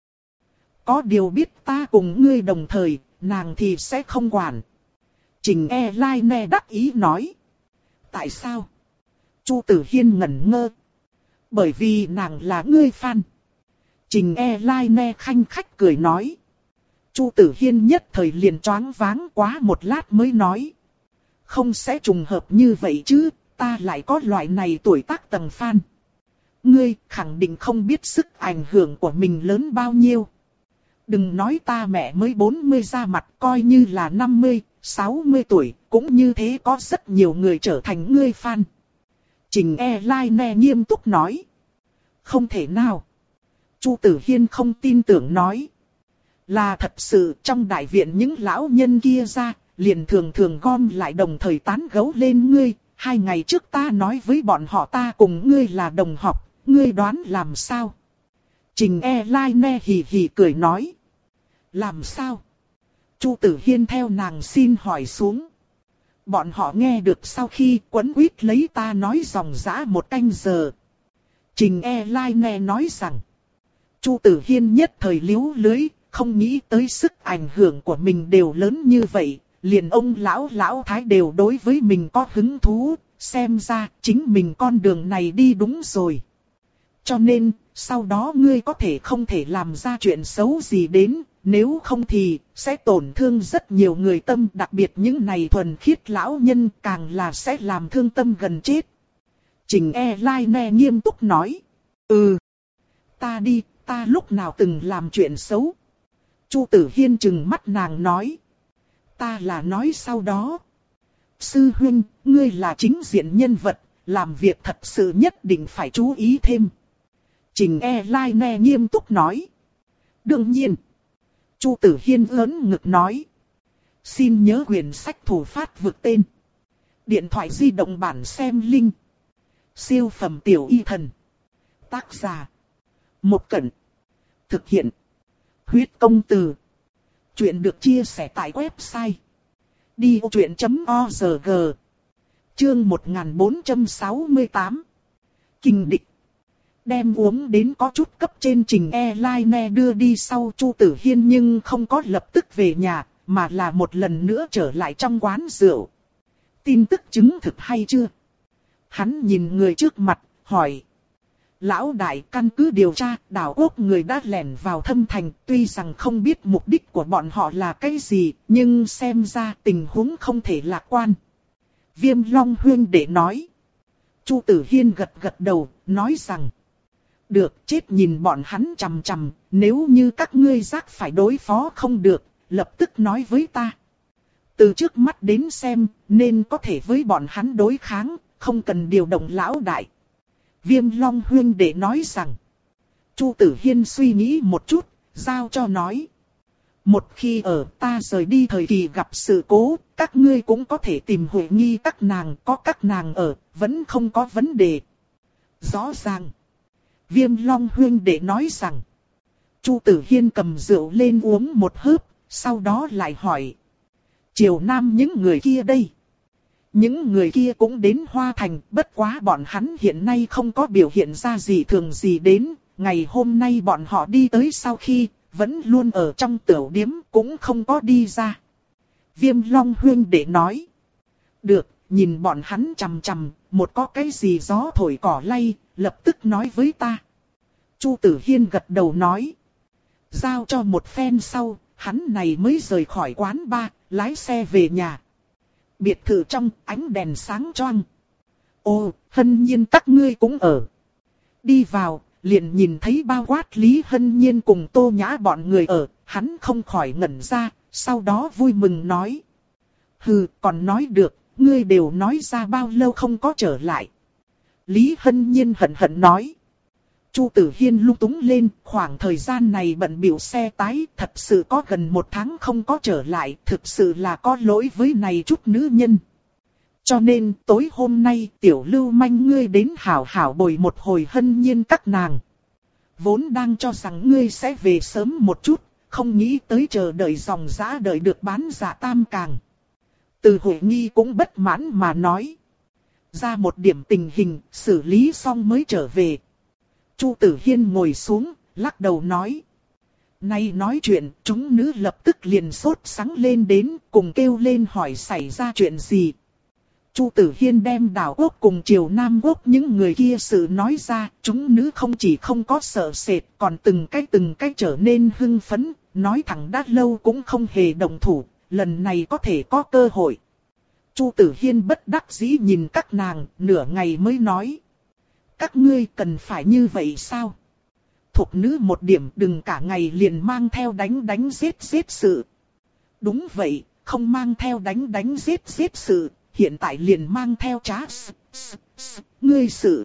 Có điều biết ta cùng ngươi đồng thời, nàng thì sẽ không quản. Trình Airlines đắc ý nói. Tại sao? Chu Tử Hiên ngẩn ngơ. Bởi vì nàng là ngươi fan. Trình Airlines khanh khách cười nói. Chu Tử Hiên nhất thời liền choáng váng quá một lát mới nói. Không sẽ trùng hợp như vậy chứ, ta lại có loại này tuổi tác tầng fan. Ngươi khẳng định không biết sức ảnh hưởng của mình lớn bao nhiêu. Đừng nói ta mẹ mới bốn mươi ra mặt, coi như là năm mươi, sáu mươi tuổi, cũng như thế có rất nhiều người trở thành ngươi fan. Trình Airlines nghiêm túc nói. Không thể nào. Chu Tử Hiên không tin tưởng nói. Là thật sự, trong đại viện những lão nhân kia ra, liền thường thường gom lại đồng thời tán gẫu lên ngươi. Hai ngày trước ta nói với bọn họ ta cùng ngươi là đồng học, ngươi đoán làm sao? Trình Airlines hì hì cười nói. Làm sao? Chu Tử Hiên theo nàng xin hỏi xuống. Bọn họ nghe được sau khi quấn quýt lấy ta nói dòng dã một canh giờ. Trình Airlines nói rằng. Chu Tử Hiên nhất thời liếu lưới, không nghĩ tới sức ảnh hưởng của mình đều lớn như vậy. Liền ông lão lão thái đều đối với mình có hứng thú, xem ra chính mình con đường này đi đúng rồi. Cho nên, sau đó ngươi có thể không thể làm ra chuyện xấu gì đến, nếu không thì sẽ tổn thương rất nhiều người tâm, đặc biệt những này thuần khiết lão nhân càng là sẽ làm thương tâm gần chết. Trình Airlines nghiêm túc nói. Ừ, ta đi, ta lúc nào từng làm chuyện xấu. Chu Tử Hiên trừng mắt nàng nói. Ta là nói sau đó. Sư huynh, ngươi là chính diện nhân vật, làm việc thật sự nhất định phải chú ý thêm. Trình Airlines nghiêm túc nói. Đương nhiên. Chu Tử Hiên ớn ngực nói. Xin nhớ quyển sách thủ phát vực tên. Điện thoại di động bản xem link. Siêu phẩm tiểu y thần. Tác giả. Một Cẩn. Thực hiện. Huyết công từ. Chuyện được chia sẻ tại website đi ô truyện chấm org. Chương một nghìn bốn trăm sáu mươi tám. Kinh địch. Đem uống đến có chút cấp trên Trình Airlines đưa đi sau Chu Tử Hiên nhưng không có lập tức về nhà, mà là một lần nữa trở lại trong quán rượu. Tin tức chứng thực hay chưa? Hắn nhìn người trước mặt, hỏi. Lão đại, căn cứ điều tra, đảo quốc người đã lẻn vào thâm thành, tuy rằng không biết mục đích của bọn họ là cái gì, nhưng xem ra tình huống không thể lạc quan. Viêm Long huyên đệ nói. Chu Tử Hiên gật gật đầu, nói rằng. Được, chết nhìn bọn hắn chằm chằm, nếu như các ngươi giác phải đối phó không được, lập tức nói với ta. Từ trước mắt đến xem, nên có thể với bọn hắn đối kháng, không cần điều động lão đại. Viêm Long huyên đệ nói rằng. Chu Tử Hiên suy nghĩ một chút, giao cho nói. Một khi ở ta rời đi thời kỳ gặp sự cố, các ngươi cũng có thể tìm Huệ Nghi các nàng, có các nàng ở, vẫn không có vấn đề. Rõ ràng. Viêm Long huyên đệ nói rằng. Chu Tử Hiên cầm rượu lên uống một hớp, sau đó lại hỏi. Triều Nam những người kia đây. Những người kia cũng đến Hoa Thành, bất quá bọn hắn hiện nay không có biểu hiện ra gì thường gì đến. Ngày hôm nay bọn họ đi tới sau khi, vẫn luôn ở trong tiểu điếm, cũng không có đi ra. Viêm Long huyên đệ nói. Được, nhìn bọn hắn chằm chằm, một có cái gì gió thổi cỏ lay, lập tức nói với ta. Chu Tử Hiên gật đầu nói. Giao cho một phen sau, hắn này mới rời khỏi quán bar, lái xe về nhà. Biệt thự trong, ánh đèn sáng choang. Ô, Hân Nhiên các ngươi cũng ở. Đi vào, liền nhìn thấy bao quát Lý Hân Nhiên cùng Tô Nhã bọn người ở, hắn không khỏi ngẩn ra, sau đó vui mừng nói. Hừ, còn nói được, ngươi đều nói ra bao lâu không có trở lại. Lý Hân Nhiên hận hận nói. Chu Tử Hiên lung túng lên, khoảng thời gian này bận bịu xe tái, thật sự có gần một tháng không có trở lại, thực sự là có lỗi với này chút nữ nhân. Cho nên tối hôm nay tiểu lưu manh ngươi đến hảo hảo bồi một hồi hân nhiên các nàng. Vốn đang cho rằng ngươi sẽ về sớm một chút, không nghĩ tới chờ đợi dòng dã đợi được bán dạ tam càng. Từ Hội Nghi cũng bất mãn mà nói. Ra một điểm tình hình, xử lý xong mới trở về. Chu Tử Hiên ngồi xuống, lắc đầu nói. Nay nói chuyện, chúng nữ lập tức liền sốt sắng lên đến, cùng kêu lên hỏi xảy ra chuyện gì. Chu Tử Hiên đem Đào Quốc cùng Triều Nam Quốc những người kia sự nói ra, chúng nữ không chỉ không có sợ sệt, còn từng cái từng cái trở nên hưng phấn, nói thẳng đã lâu cũng không hề động thủ, lần này có thể có cơ hội. Chu Tử Hiên bất đắc dĩ nhìn các nàng, nửa ngày mới nói. Các ngươi cần phải như vậy sao? Thục nữ một điểm đừng cả ngày liền mang theo đánh đánh giết giết sự. Đúng vậy, không mang theo đánh đánh giết giết sự, hiện tại liền mang theo trá s, s, s, ngươi sự.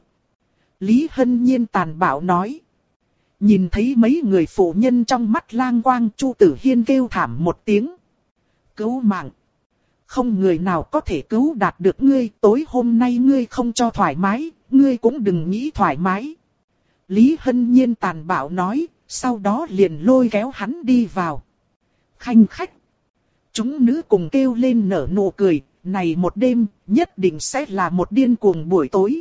Lý Hân Nhiên tàn bạo nói. Nhìn thấy mấy người phụ nhân trong mắt lang quang, Chu Tử Hiên kêu thảm một tiếng. Cứu mạng. Không người nào có thể cứu đạt được ngươi, tối hôm nay ngươi không cho thoải mái, ngươi cũng đừng nghĩ thoải mái. Lý Hân Nhiên tàn bạo nói, sau đó liền lôi kéo hắn đi vào. Khanh khách. Chúng nữ cùng kêu lên nở nụ cười, này một đêm, nhất định sẽ là một điên cuồng buổi tối.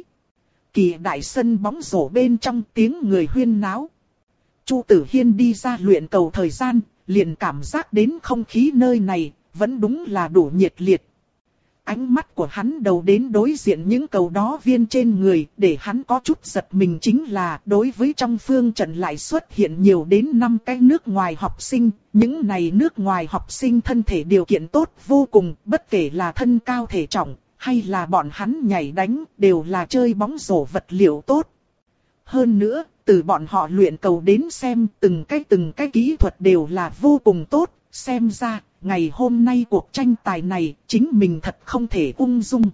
Kỳ đại sân bóng rổ bên trong tiếng người huyên náo. Chu Tử Hiên đi ra luyện cầu thời gian, liền cảm giác đến không khí nơi này, vẫn đúng là đủ nhiệt liệt. Ánh mắt của hắn đầu đến đối diện những cầu đó viên trên người, để hắn có chút giật mình chính là đối với trong phương trận lại xuất hiện nhiều đến năm cái nước ngoài học sinh. Những này nước ngoài học sinh thân thể điều kiện tốt vô cùng, bất kể là thân cao thể trọng, hay là bọn hắn nhảy đánh, đều là chơi bóng rổ vật liệu tốt. Hơn nữa, từ bọn họ luyện cầu đến xem, từng cái từng cái kỹ thuật đều là vô cùng tốt, xem ra. Ngày hôm nay cuộc tranh tài này, chính mình thật không thể ung dung.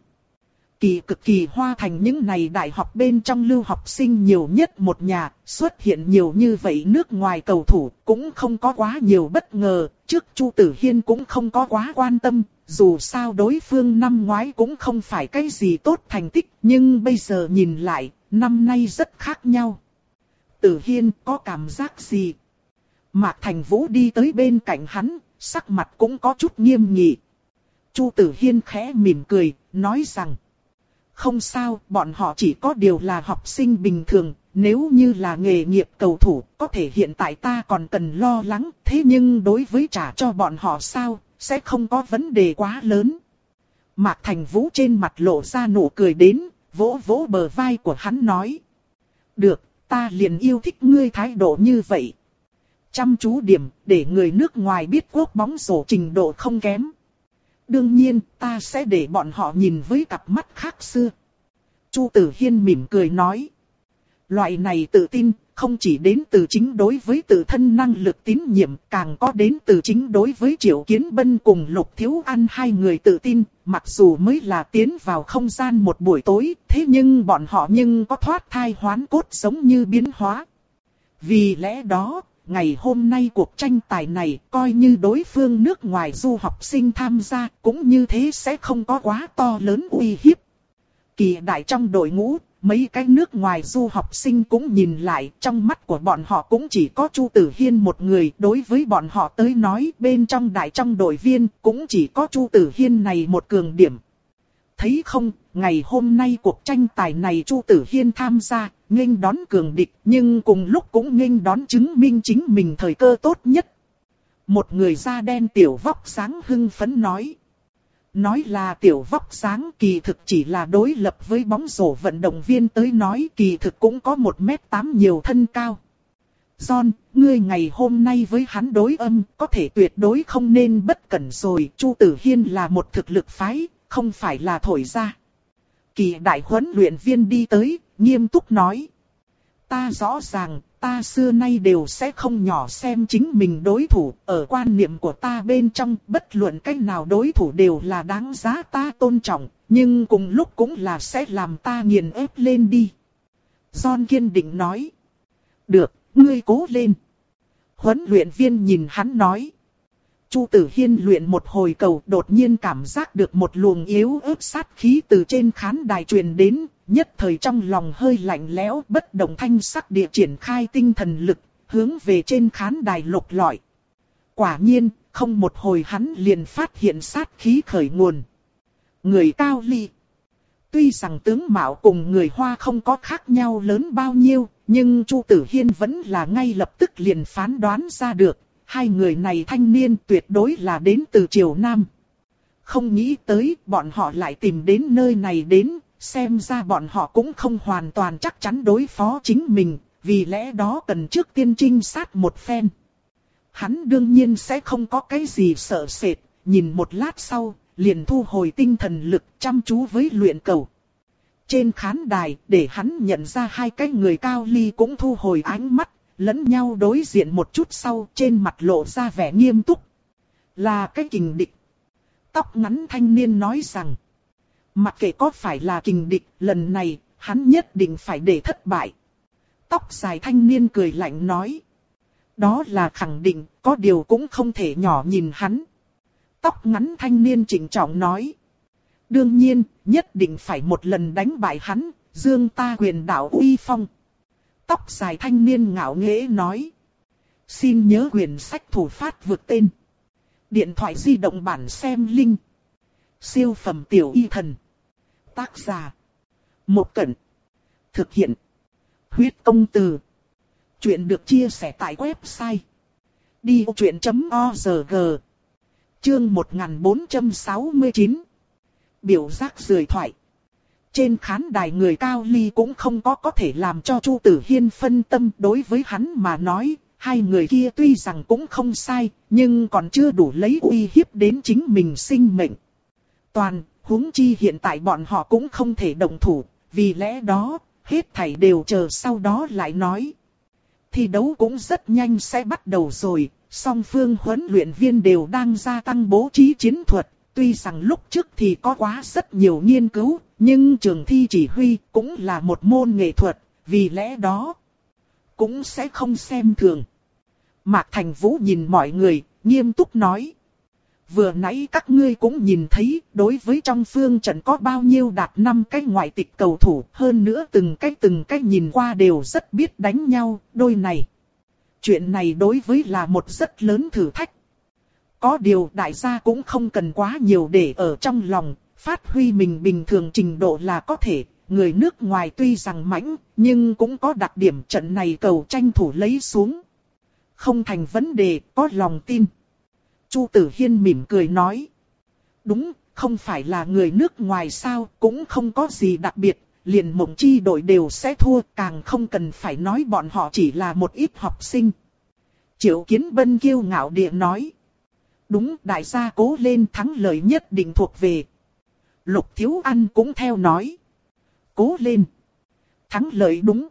Kỳ cực kỳ Hoa Thành những này đại học bên trong lưu học sinh nhiều nhất một nhà, xuất hiện nhiều như vậy nước ngoài cầu thủ, cũng không có quá nhiều bất ngờ, trước Chu Tử Hiên cũng không có quá quan tâm, dù sao đối phương năm ngoái cũng không phải cái gì tốt thành tích, nhưng bây giờ nhìn lại, năm nay rất khác nhau. Tử Hiên có cảm giác gì? Mạc Thành Vũ đi tới bên cạnh hắn. Sắc mặt cũng có chút nghiêm nghị. Chu Tử Hiên khẽ mỉm cười, nói rằng. Không sao, bọn họ chỉ có điều là học sinh bình thường. Nếu như là nghề nghiệp cầu thủ, có thể hiện tại ta còn cần lo lắng. Thế nhưng đối với trả cho bọn họ sao, sẽ không có vấn đề quá lớn. Mạc Thành Vũ trên mặt lộ ra nụ cười đến, vỗ vỗ bờ vai của hắn nói. Được, ta liền yêu thích ngươi thái độ như vậy. Chăm chú điểm, để người nước ngoài biết quốc bóng rổ trình độ không kém. Đương nhiên, ta sẽ để bọn họ nhìn với cặp mắt khác xưa. Chu Tử Hiên mỉm cười nói. Loại này tự tin, không chỉ đến từ chính đối với tự thân năng lực tín nhiệm, càng có đến từ chính đối với Triệu Kiến Bân cùng Lục Thiếu An hai người tự tin. Mặc dù mới là tiến vào không gian một buổi tối, thế nhưng bọn họ nhưng có thoát thai hoán cốt giống như biến hóa. Vì lẽ đó, ngày hôm nay cuộc tranh tài này coi như đối phương nước ngoài du học sinh tham gia cũng như thế sẽ không có quá to lớn uy hiếp. Kỳ đại trong đội ngũ, mấy cái nước ngoài du học sinh cũng nhìn lại, trong mắt của bọn họ cũng chỉ có Chu Tử Hiên một người. Đối với bọn họ tới nói, bên trong đại trong đội viên cũng chỉ có Chu Tử Hiên này một cường điểm. Thấy không, ngày hôm nay cuộc tranh tài này Chu Tử Hiên tham gia, nghênh đón cường địch, nhưng cùng lúc cũng nghênh đón chứng minh chính mình thời cơ tốt nhất. Một người da đen tiểu vóc sáng hưng phấn nói. Nói là tiểu vóc sáng kỳ thực chỉ là đối lập với bóng rổ vận động viên tới nói kỳ thực cũng có một mét tám nhiều thân cao. John, ngươi ngày hôm nay với hắn đối âm, có thể tuyệt đối không nên bất cẩn rồi. Chu Tử Hiên là một thực lực phái, không phải là thổi ra. Kỳ đại huấn luyện viên đi tới, nghiêm túc nói. Ta rõ ràng, ta xưa nay đều sẽ không nhỏ xem chính mình đối thủ. Ở quan niệm của ta bên trong, bất luận cách nào đối thủ đều là đáng giá ta tôn trọng. Nhưng cùng lúc cũng là sẽ làm ta nghiền ép lên đi. John kiên định nói. Được, ngươi cố lên. Huấn luyện viên nhìn hắn nói. Chu Tử Hiên luyện một hồi cầu, đột nhiên cảm giác được một luồng yếu ớt sát khí từ trên khán đài truyền đến, nhất thời trong lòng hơi lạnh lẽo, bất động thanh sắc địa triển khai tinh thần lực, hướng về trên khán đài lục lọi. Quả nhiên, không một hồi hắn liền phát hiện sát khí khởi nguồn. Người Cao Ly. Tuy rằng tướng mạo cùng người Hoa không có khác nhau lớn bao nhiêu, nhưng Chu Tử Hiên vẫn là ngay lập tức liền phán đoán ra được. Hai người này thanh niên tuyệt đối là đến từ Triều Nam. Không nghĩ tới bọn họ lại tìm đến nơi này đến, xem ra bọn họ cũng không hoàn toàn chắc chắn đối phó chính mình, vì lẽ đó cần trước tiên trinh sát một phen. Hắn đương nhiên sẽ không có cái gì sợ sệt, nhìn một lát sau, liền thu hồi tinh thần lực chăm chú với luyện cầu. Trên khán đài, để hắn nhận ra hai cái người Cao Ly cũng thu hồi ánh mắt. Lẫn nhau đối diện một chút sau, trên mặt lộ ra vẻ nghiêm túc. Là cái kình địch. Tóc ngắn thanh niên nói rằng. Mặc kệ có phải là kình địch, lần này, hắn nhất định phải để thất bại. Tóc dài thanh niên cười lạnh nói. Đó là khẳng định, có điều cũng không thể nhỏ nhìn hắn. Tóc ngắn thanh niên chỉnh trọng nói. Đương nhiên, nhất định phải một lần đánh bại hắn, dương ta quyền đạo uy phong. Tóc dài thanh niên ngạo nghễ nói. Xin nhớ quyển sách thủ phát vượt tên. Điện thoại di động bản xem link. Siêu phẩm tiểu y thần. Tác giả. Một Cẩn. Thực hiện. Huyết công từ. Chuyện được chia sẻ tại website. đi vô chuyện chấm org. Chương một nghìn bốn trăm sáu mươi chín. Biểu giác rời thoại. Trên khán đài người Cao Ly cũng không có có thể làm cho Chu Tử Hiên phân tâm. Đối với hắn mà nói, hai người kia tuy rằng cũng không sai, nhưng còn chưa đủ lấy uy hiếp đến chính mình sinh mệnh. Toàn, huống chi hiện tại bọn họ cũng không thể động thủ, vì lẽ đó, hết thảy đều chờ sau đó lại nói. Thi đấu cũng rất nhanh sẽ bắt đầu rồi, song phương huấn luyện viên đều đang gia tăng bố trí chiến thuật. Tuy rằng lúc trước thì có quá rất nhiều nghiên cứu, nhưng trường thi chỉ huy cũng là một môn nghệ thuật, vì lẽ đó cũng sẽ không xem thường. Mạc Thành Vũ nhìn mọi người, nghiêm túc nói. Vừa nãy các ngươi cũng nhìn thấy, đối với trong phương trận có bao nhiêu đạt năm cái ngoại tịch cầu thủ, hơn nữa từng cái từng cái nhìn qua đều rất biết đánh nhau, đôi này. Chuyện này đối với là một rất lớn thử thách. Có điều đại gia cũng không cần quá nhiều để ở trong lòng, phát huy mình bình thường trình độ là có thể. Người nước ngoài tuy rằng mãnh, nhưng cũng có đặc điểm trận này cầu tranh thủ lấy xuống. Không thành vấn đề, có lòng tin. Chu Tử Hiên mỉm cười nói. Đúng, không phải là người nước ngoài sao, cũng không có gì đặc biệt, liền Mộng Chi đội đều sẽ thua, càng không cần phải nói bọn họ chỉ là một ít học sinh. Triệu Kiến Bân kiêu ngạo địa nói. Đúng, đại gia cố lên, thắng lợi nhất định thuộc về. Lục Thiếu Ăn cũng theo nói. Cố lên. Thắng lợi đúng.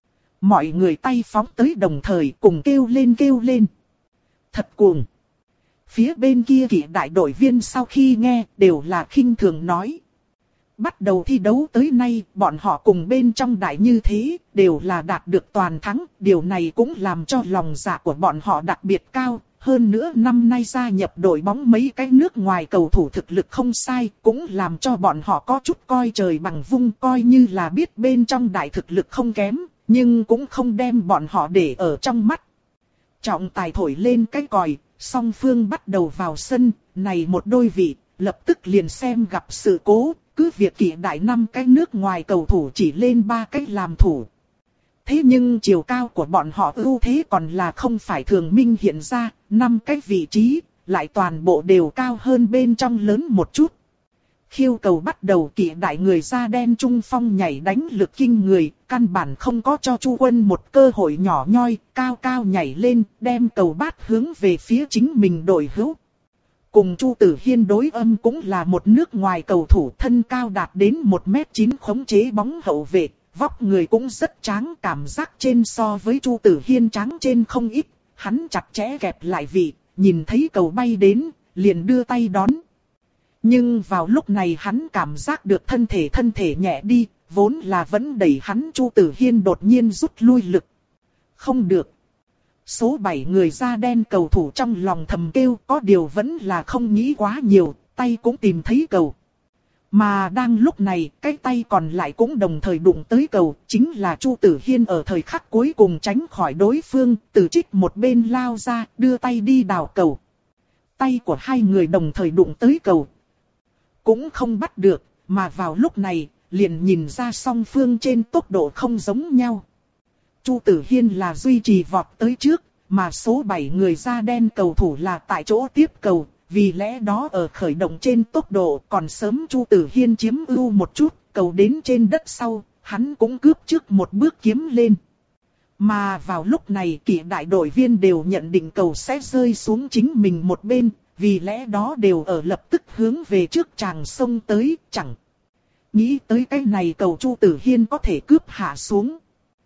Mọi người tay phóng tới đồng thời cùng kêu lên kêu lên. Thật cuồng. Phía bên kia kỵ đại đội viên sau khi nghe đều là khinh thường nói. Bắt đầu thi đấu tới nay, bọn họ cùng bên trong đại như thế, đều là đạt được toàn thắng. Điều này cũng làm cho lòng dạ của bọn họ đặc biệt cao. Hơn nữa năm nay gia nhập đội bóng mấy cái nước ngoài cầu thủ thực lực không sai, cũng làm cho bọn họ có chút coi trời bằng vung, coi như là biết bên trong đại thực lực không kém, nhưng cũng không đem bọn họ để ở trong mắt. Trọng tài thổi lên cái còi, song phương bắt đầu vào sân, này một đôi vị, lập tức liền xem gặp sự cố, cứ việc kỷ đại năm cái nước ngoài cầu thủ chỉ lên ba cái làm thủ. Thế nhưng chiều cao của bọn họ ưu thế còn là không phải thường minh hiện ra, năm cái vị trí, lại toàn bộ đều cao hơn bên trong lớn một chút. Khiêu cầu bắt đầu kỵ đại người da đen trung phong nhảy đánh lực kinh người, căn bản không có cho Chu Quân một cơ hội nhỏ nhoi, cao cao nhảy lên, đem cầu bát hướng về phía chính mình đội hữu. Cùng Chu Tử Hiên đối âm cũng là một nước ngoài cầu thủ thân cao đạt đến một mét chín khống chế bóng hậu vệ. Vóc người cũng rất tráng, cảm giác trên so với Chu Tử Hiên tráng trên không ít. Hắn chặt chẽ kẹp lại vị, nhìn thấy cầu bay đến, liền đưa tay đón. Nhưng vào lúc này hắn cảm giác được thân thể thân thể nhẹ đi, vốn là vẫn đẩy hắn Chu Tử Hiên đột nhiên rút lui lực. Không được. Số bảy người da đen cầu thủ trong lòng thầm kêu, có điều vẫn là không nghĩ quá nhiều, tay cũng tìm thấy cầu. Mà đang lúc này, cái tay còn lại cũng đồng thời đụng tới cầu, chính là Chu Tử Hiên ở thời khắc cuối cùng tránh khỏi đối phương, từ trích một bên lao ra, đưa tay đi đào cầu. Tay của hai người đồng thời đụng tới cầu. Cũng không bắt được, mà vào lúc này, liền nhìn ra song phương trên tốc độ không giống nhau. Chu Tử Hiên là duy trì vọt tới trước, mà số bảy người da đen cầu thủ là tại chỗ tiếp cầu. Vì lẽ đó ở khởi động trên tốc độ còn sớm Chu Tử Hiên chiếm ưu một chút, cầu đến trên đất sau, hắn cũng cướp trước một bước kiếm lên. Mà vào lúc này kỷ đại đội viên đều nhận định cầu sẽ rơi xuống chính mình một bên, vì lẽ đó đều ở lập tức hướng về trước tràng sông tới, chẳng nghĩ tới cái này cầu Chu Tử Hiên có thể cướp hạ xuống.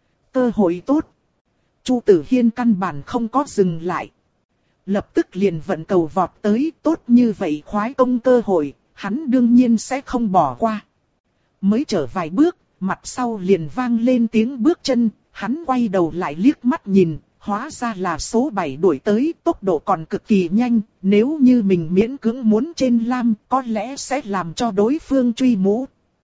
Cơ hội tốt. Chu Tử Hiên căn bản không có dừng lại. Lập tức liền vận cầu vọt tới, tốt như vậy khoái công cơ hội, hắn đương nhiên sẽ không bỏ qua. Mới trở vài bước, mặt sau liền vang lên tiếng bước chân, hắn quay đầu lại liếc mắt nhìn, hóa ra là số bảy đuổi tới, tốc độ còn cực kỳ nhanh, nếu như mình miễn cưỡng muốn trên lam, có lẽ sẽ làm cho đối phương truy mũ.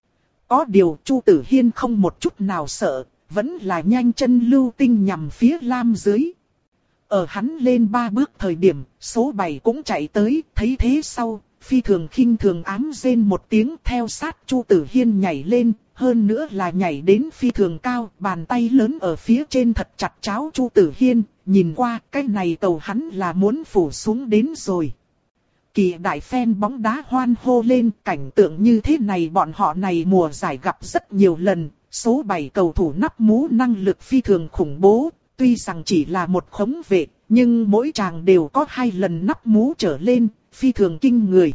Có điều Chu Tử Hiên không một chút nào sợ, vẫn là nhanh chân lưu tinh nhằm phía lam dưới. Ở hắn lên ba bước thời điểm, số bảy cũng chạy tới, thấy thế sau, phi thường khinh thường ám rên một tiếng theo sát Chu Tử Hiên nhảy lên, hơn nữa là nhảy đến phi thường cao, bàn tay lớn ở phía trên thật chặt cháo Chu Tử Hiên, nhìn qua cái này cầu hắn là muốn phủ xuống đến rồi. Kỳ đại fan bóng đá hoan hô lên, cảnh tượng như thế này bọn họ này mùa giải gặp rất nhiều lần, số bảy cầu thủ nắp mũ năng lực phi thường khủng bố. Tuy rằng chỉ là một khống vệ, nhưng mỗi chàng đều có hai lần nắp mũ trở lên, phi thường kinh người.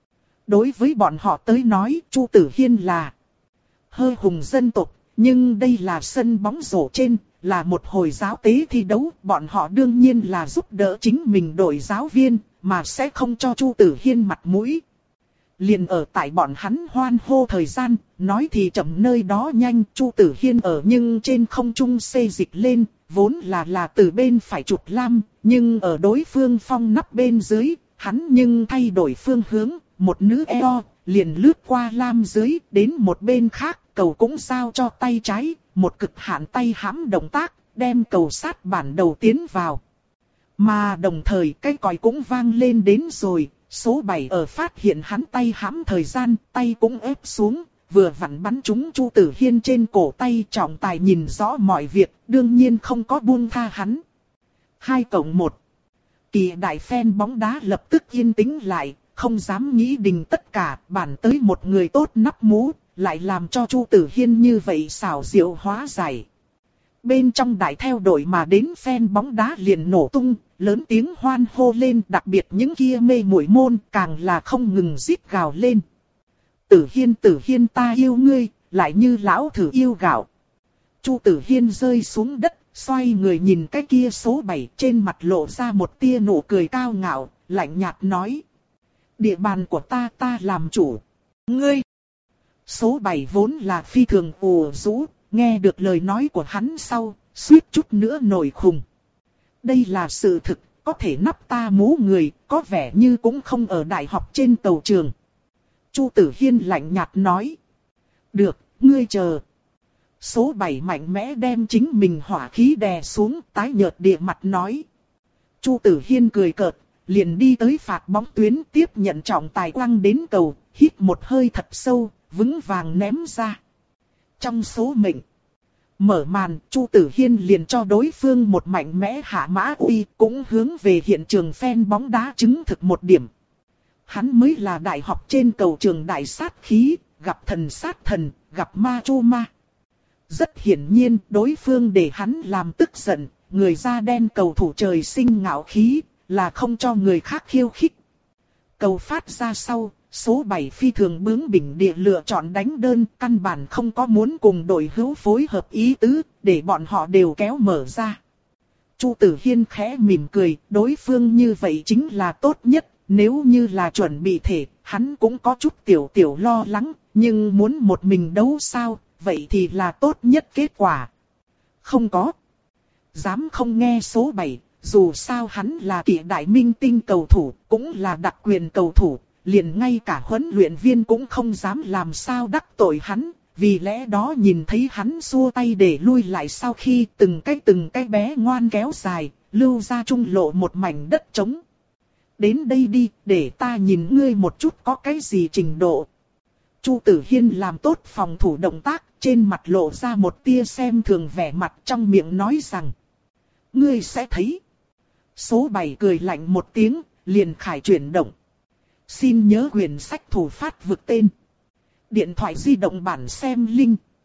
Đối với bọn họ tới nói, Chu Tử Hiên là hơi hùng dân tộc, nhưng đây là sân bóng rổ trên, là một hồi giáo tế thi đấu, bọn họ đương nhiên là giúp đỡ chính mình đội giáo viên, mà sẽ không cho Chu Tử Hiên mặt mũi. Liền ở tại bọn hắn hoan hô thời gian, nói thì chậm nơi đó nhanh, Chu Tử Hiên ở nhưng trên không trung xê dịch lên, vốn là là từ bên phải chụp lam, nhưng ở đối phương phong nắp bên dưới, hắn nhưng thay đổi phương hướng, một nữ eo, liền lướt qua lam dưới, đến một bên khác, cầu cũng giao cho tay trái, một cực hạn tay hãm động tác, đem cầu sát bản đầu tiến vào. Mà đồng thời cái còi cũng vang lên đến rồi. Số bảy ở phát hiện hắn tay hãm thời gian, tay cũng ép xuống, vừa vặn bắn trúng Chu Tử Hiên trên cổ tay. Trọng tài nhìn rõ mọi việc, đương nhiên không có buông tha hắn. Hai cộng một. Kỳ đại fan bóng đá lập tức yên tĩnh lại, không dám nghĩ đình tất cả, bản tới một người tốt nắp mũ, lại làm cho Chu Tử Hiên như vậy xảo diệu hóa giải. Bên trong đại theo đội mà đến fan bóng đá liền nổ tung, lớn tiếng hoan hô lên, đặc biệt những kia mê muội môn càng là không ngừng rít gào lên. Tử Hiên Tử Hiên ta yêu ngươi, lại như lão thử yêu gạo. Chu Tử Hiên rơi xuống đất, xoay người nhìn cái kia số bảy, trên mặt lộ ra một tia nụ cười cao ngạo, lạnh nhạt nói. Địa bàn của ta ta làm chủ. Ngươi! Số bảy vốn là phi thường ù rũ, nghe được lời nói của hắn sau, suýt chút nữa nổi khùng. Đây là sự thực, có thể nắp ta mũ người, có vẻ như cũng không ở đại học trên tàu trường. Chu Tử Hiên lạnh nhạt nói. Được, ngươi chờ. Số bảy mạnh mẽ đem chính mình hỏa khí đè xuống, tái nhợt địa mặt nói. Chu Tử Hiên cười cợt, liền đi tới phạt bóng tuyến tiếp nhận trọng tài quăng đến cầu, hít một hơi thật sâu, vững vàng ném ra. Trong số mệnh, mở màn, Chu Tử Hiên liền cho đối phương một mạnh mẽ hạ mã uy, cũng hướng về hiện trường fan bóng đá chứng thực một điểm. Hắn mới là đại học trên cầu trường đại sát khí, gặp thần sát thần, gặp ma chu ma. Rất hiển nhiên, đối phương để hắn làm tức giận, người da đen cầu thủ trời sinh ngạo khí, là không cho người khác khiêu khích. Cầu phát ra sau, số bảy phi thường bướng bỉnh địa lựa chọn đánh đơn, căn bản không có muốn cùng đội hữu phối hợp ý tứ, để bọn họ đều kéo mở ra. Chu Tử Hiên khẽ mỉm cười, đối phương như vậy chính là tốt nhất, nếu như là chuẩn bị thể, hắn cũng có chút tiểu tiểu lo lắng, nhưng muốn một mình đấu sao, vậy thì là tốt nhất kết quả. Không có. dám không nghe số bảy, dù sao hắn là kỵ đại minh tinh cầu thủ, cũng là đặc quyền cầu thủ, liền ngay cả huấn luyện viên cũng không dám làm sao đắc tội hắn, vì lẽ đó nhìn thấy hắn xua tay để lui lại sau khi từng cái từng cái bé ngoan kéo dài, lưu ra trung lộ một mảnh đất trống. Đến đây đi, để ta nhìn ngươi một chút có cái gì trình độ. Chu Tử Hiên làm tốt phòng thủ động tác, trên mặt lộ ra một tia xem thường vẻ mặt, trong miệng nói rằng: ngươi sẽ thấy. Số bảy cười lạnh một tiếng, liền khải chuyển động. Xin nhớ quyển sách thủ phát vực tên. Điện thoại di động bản xem link.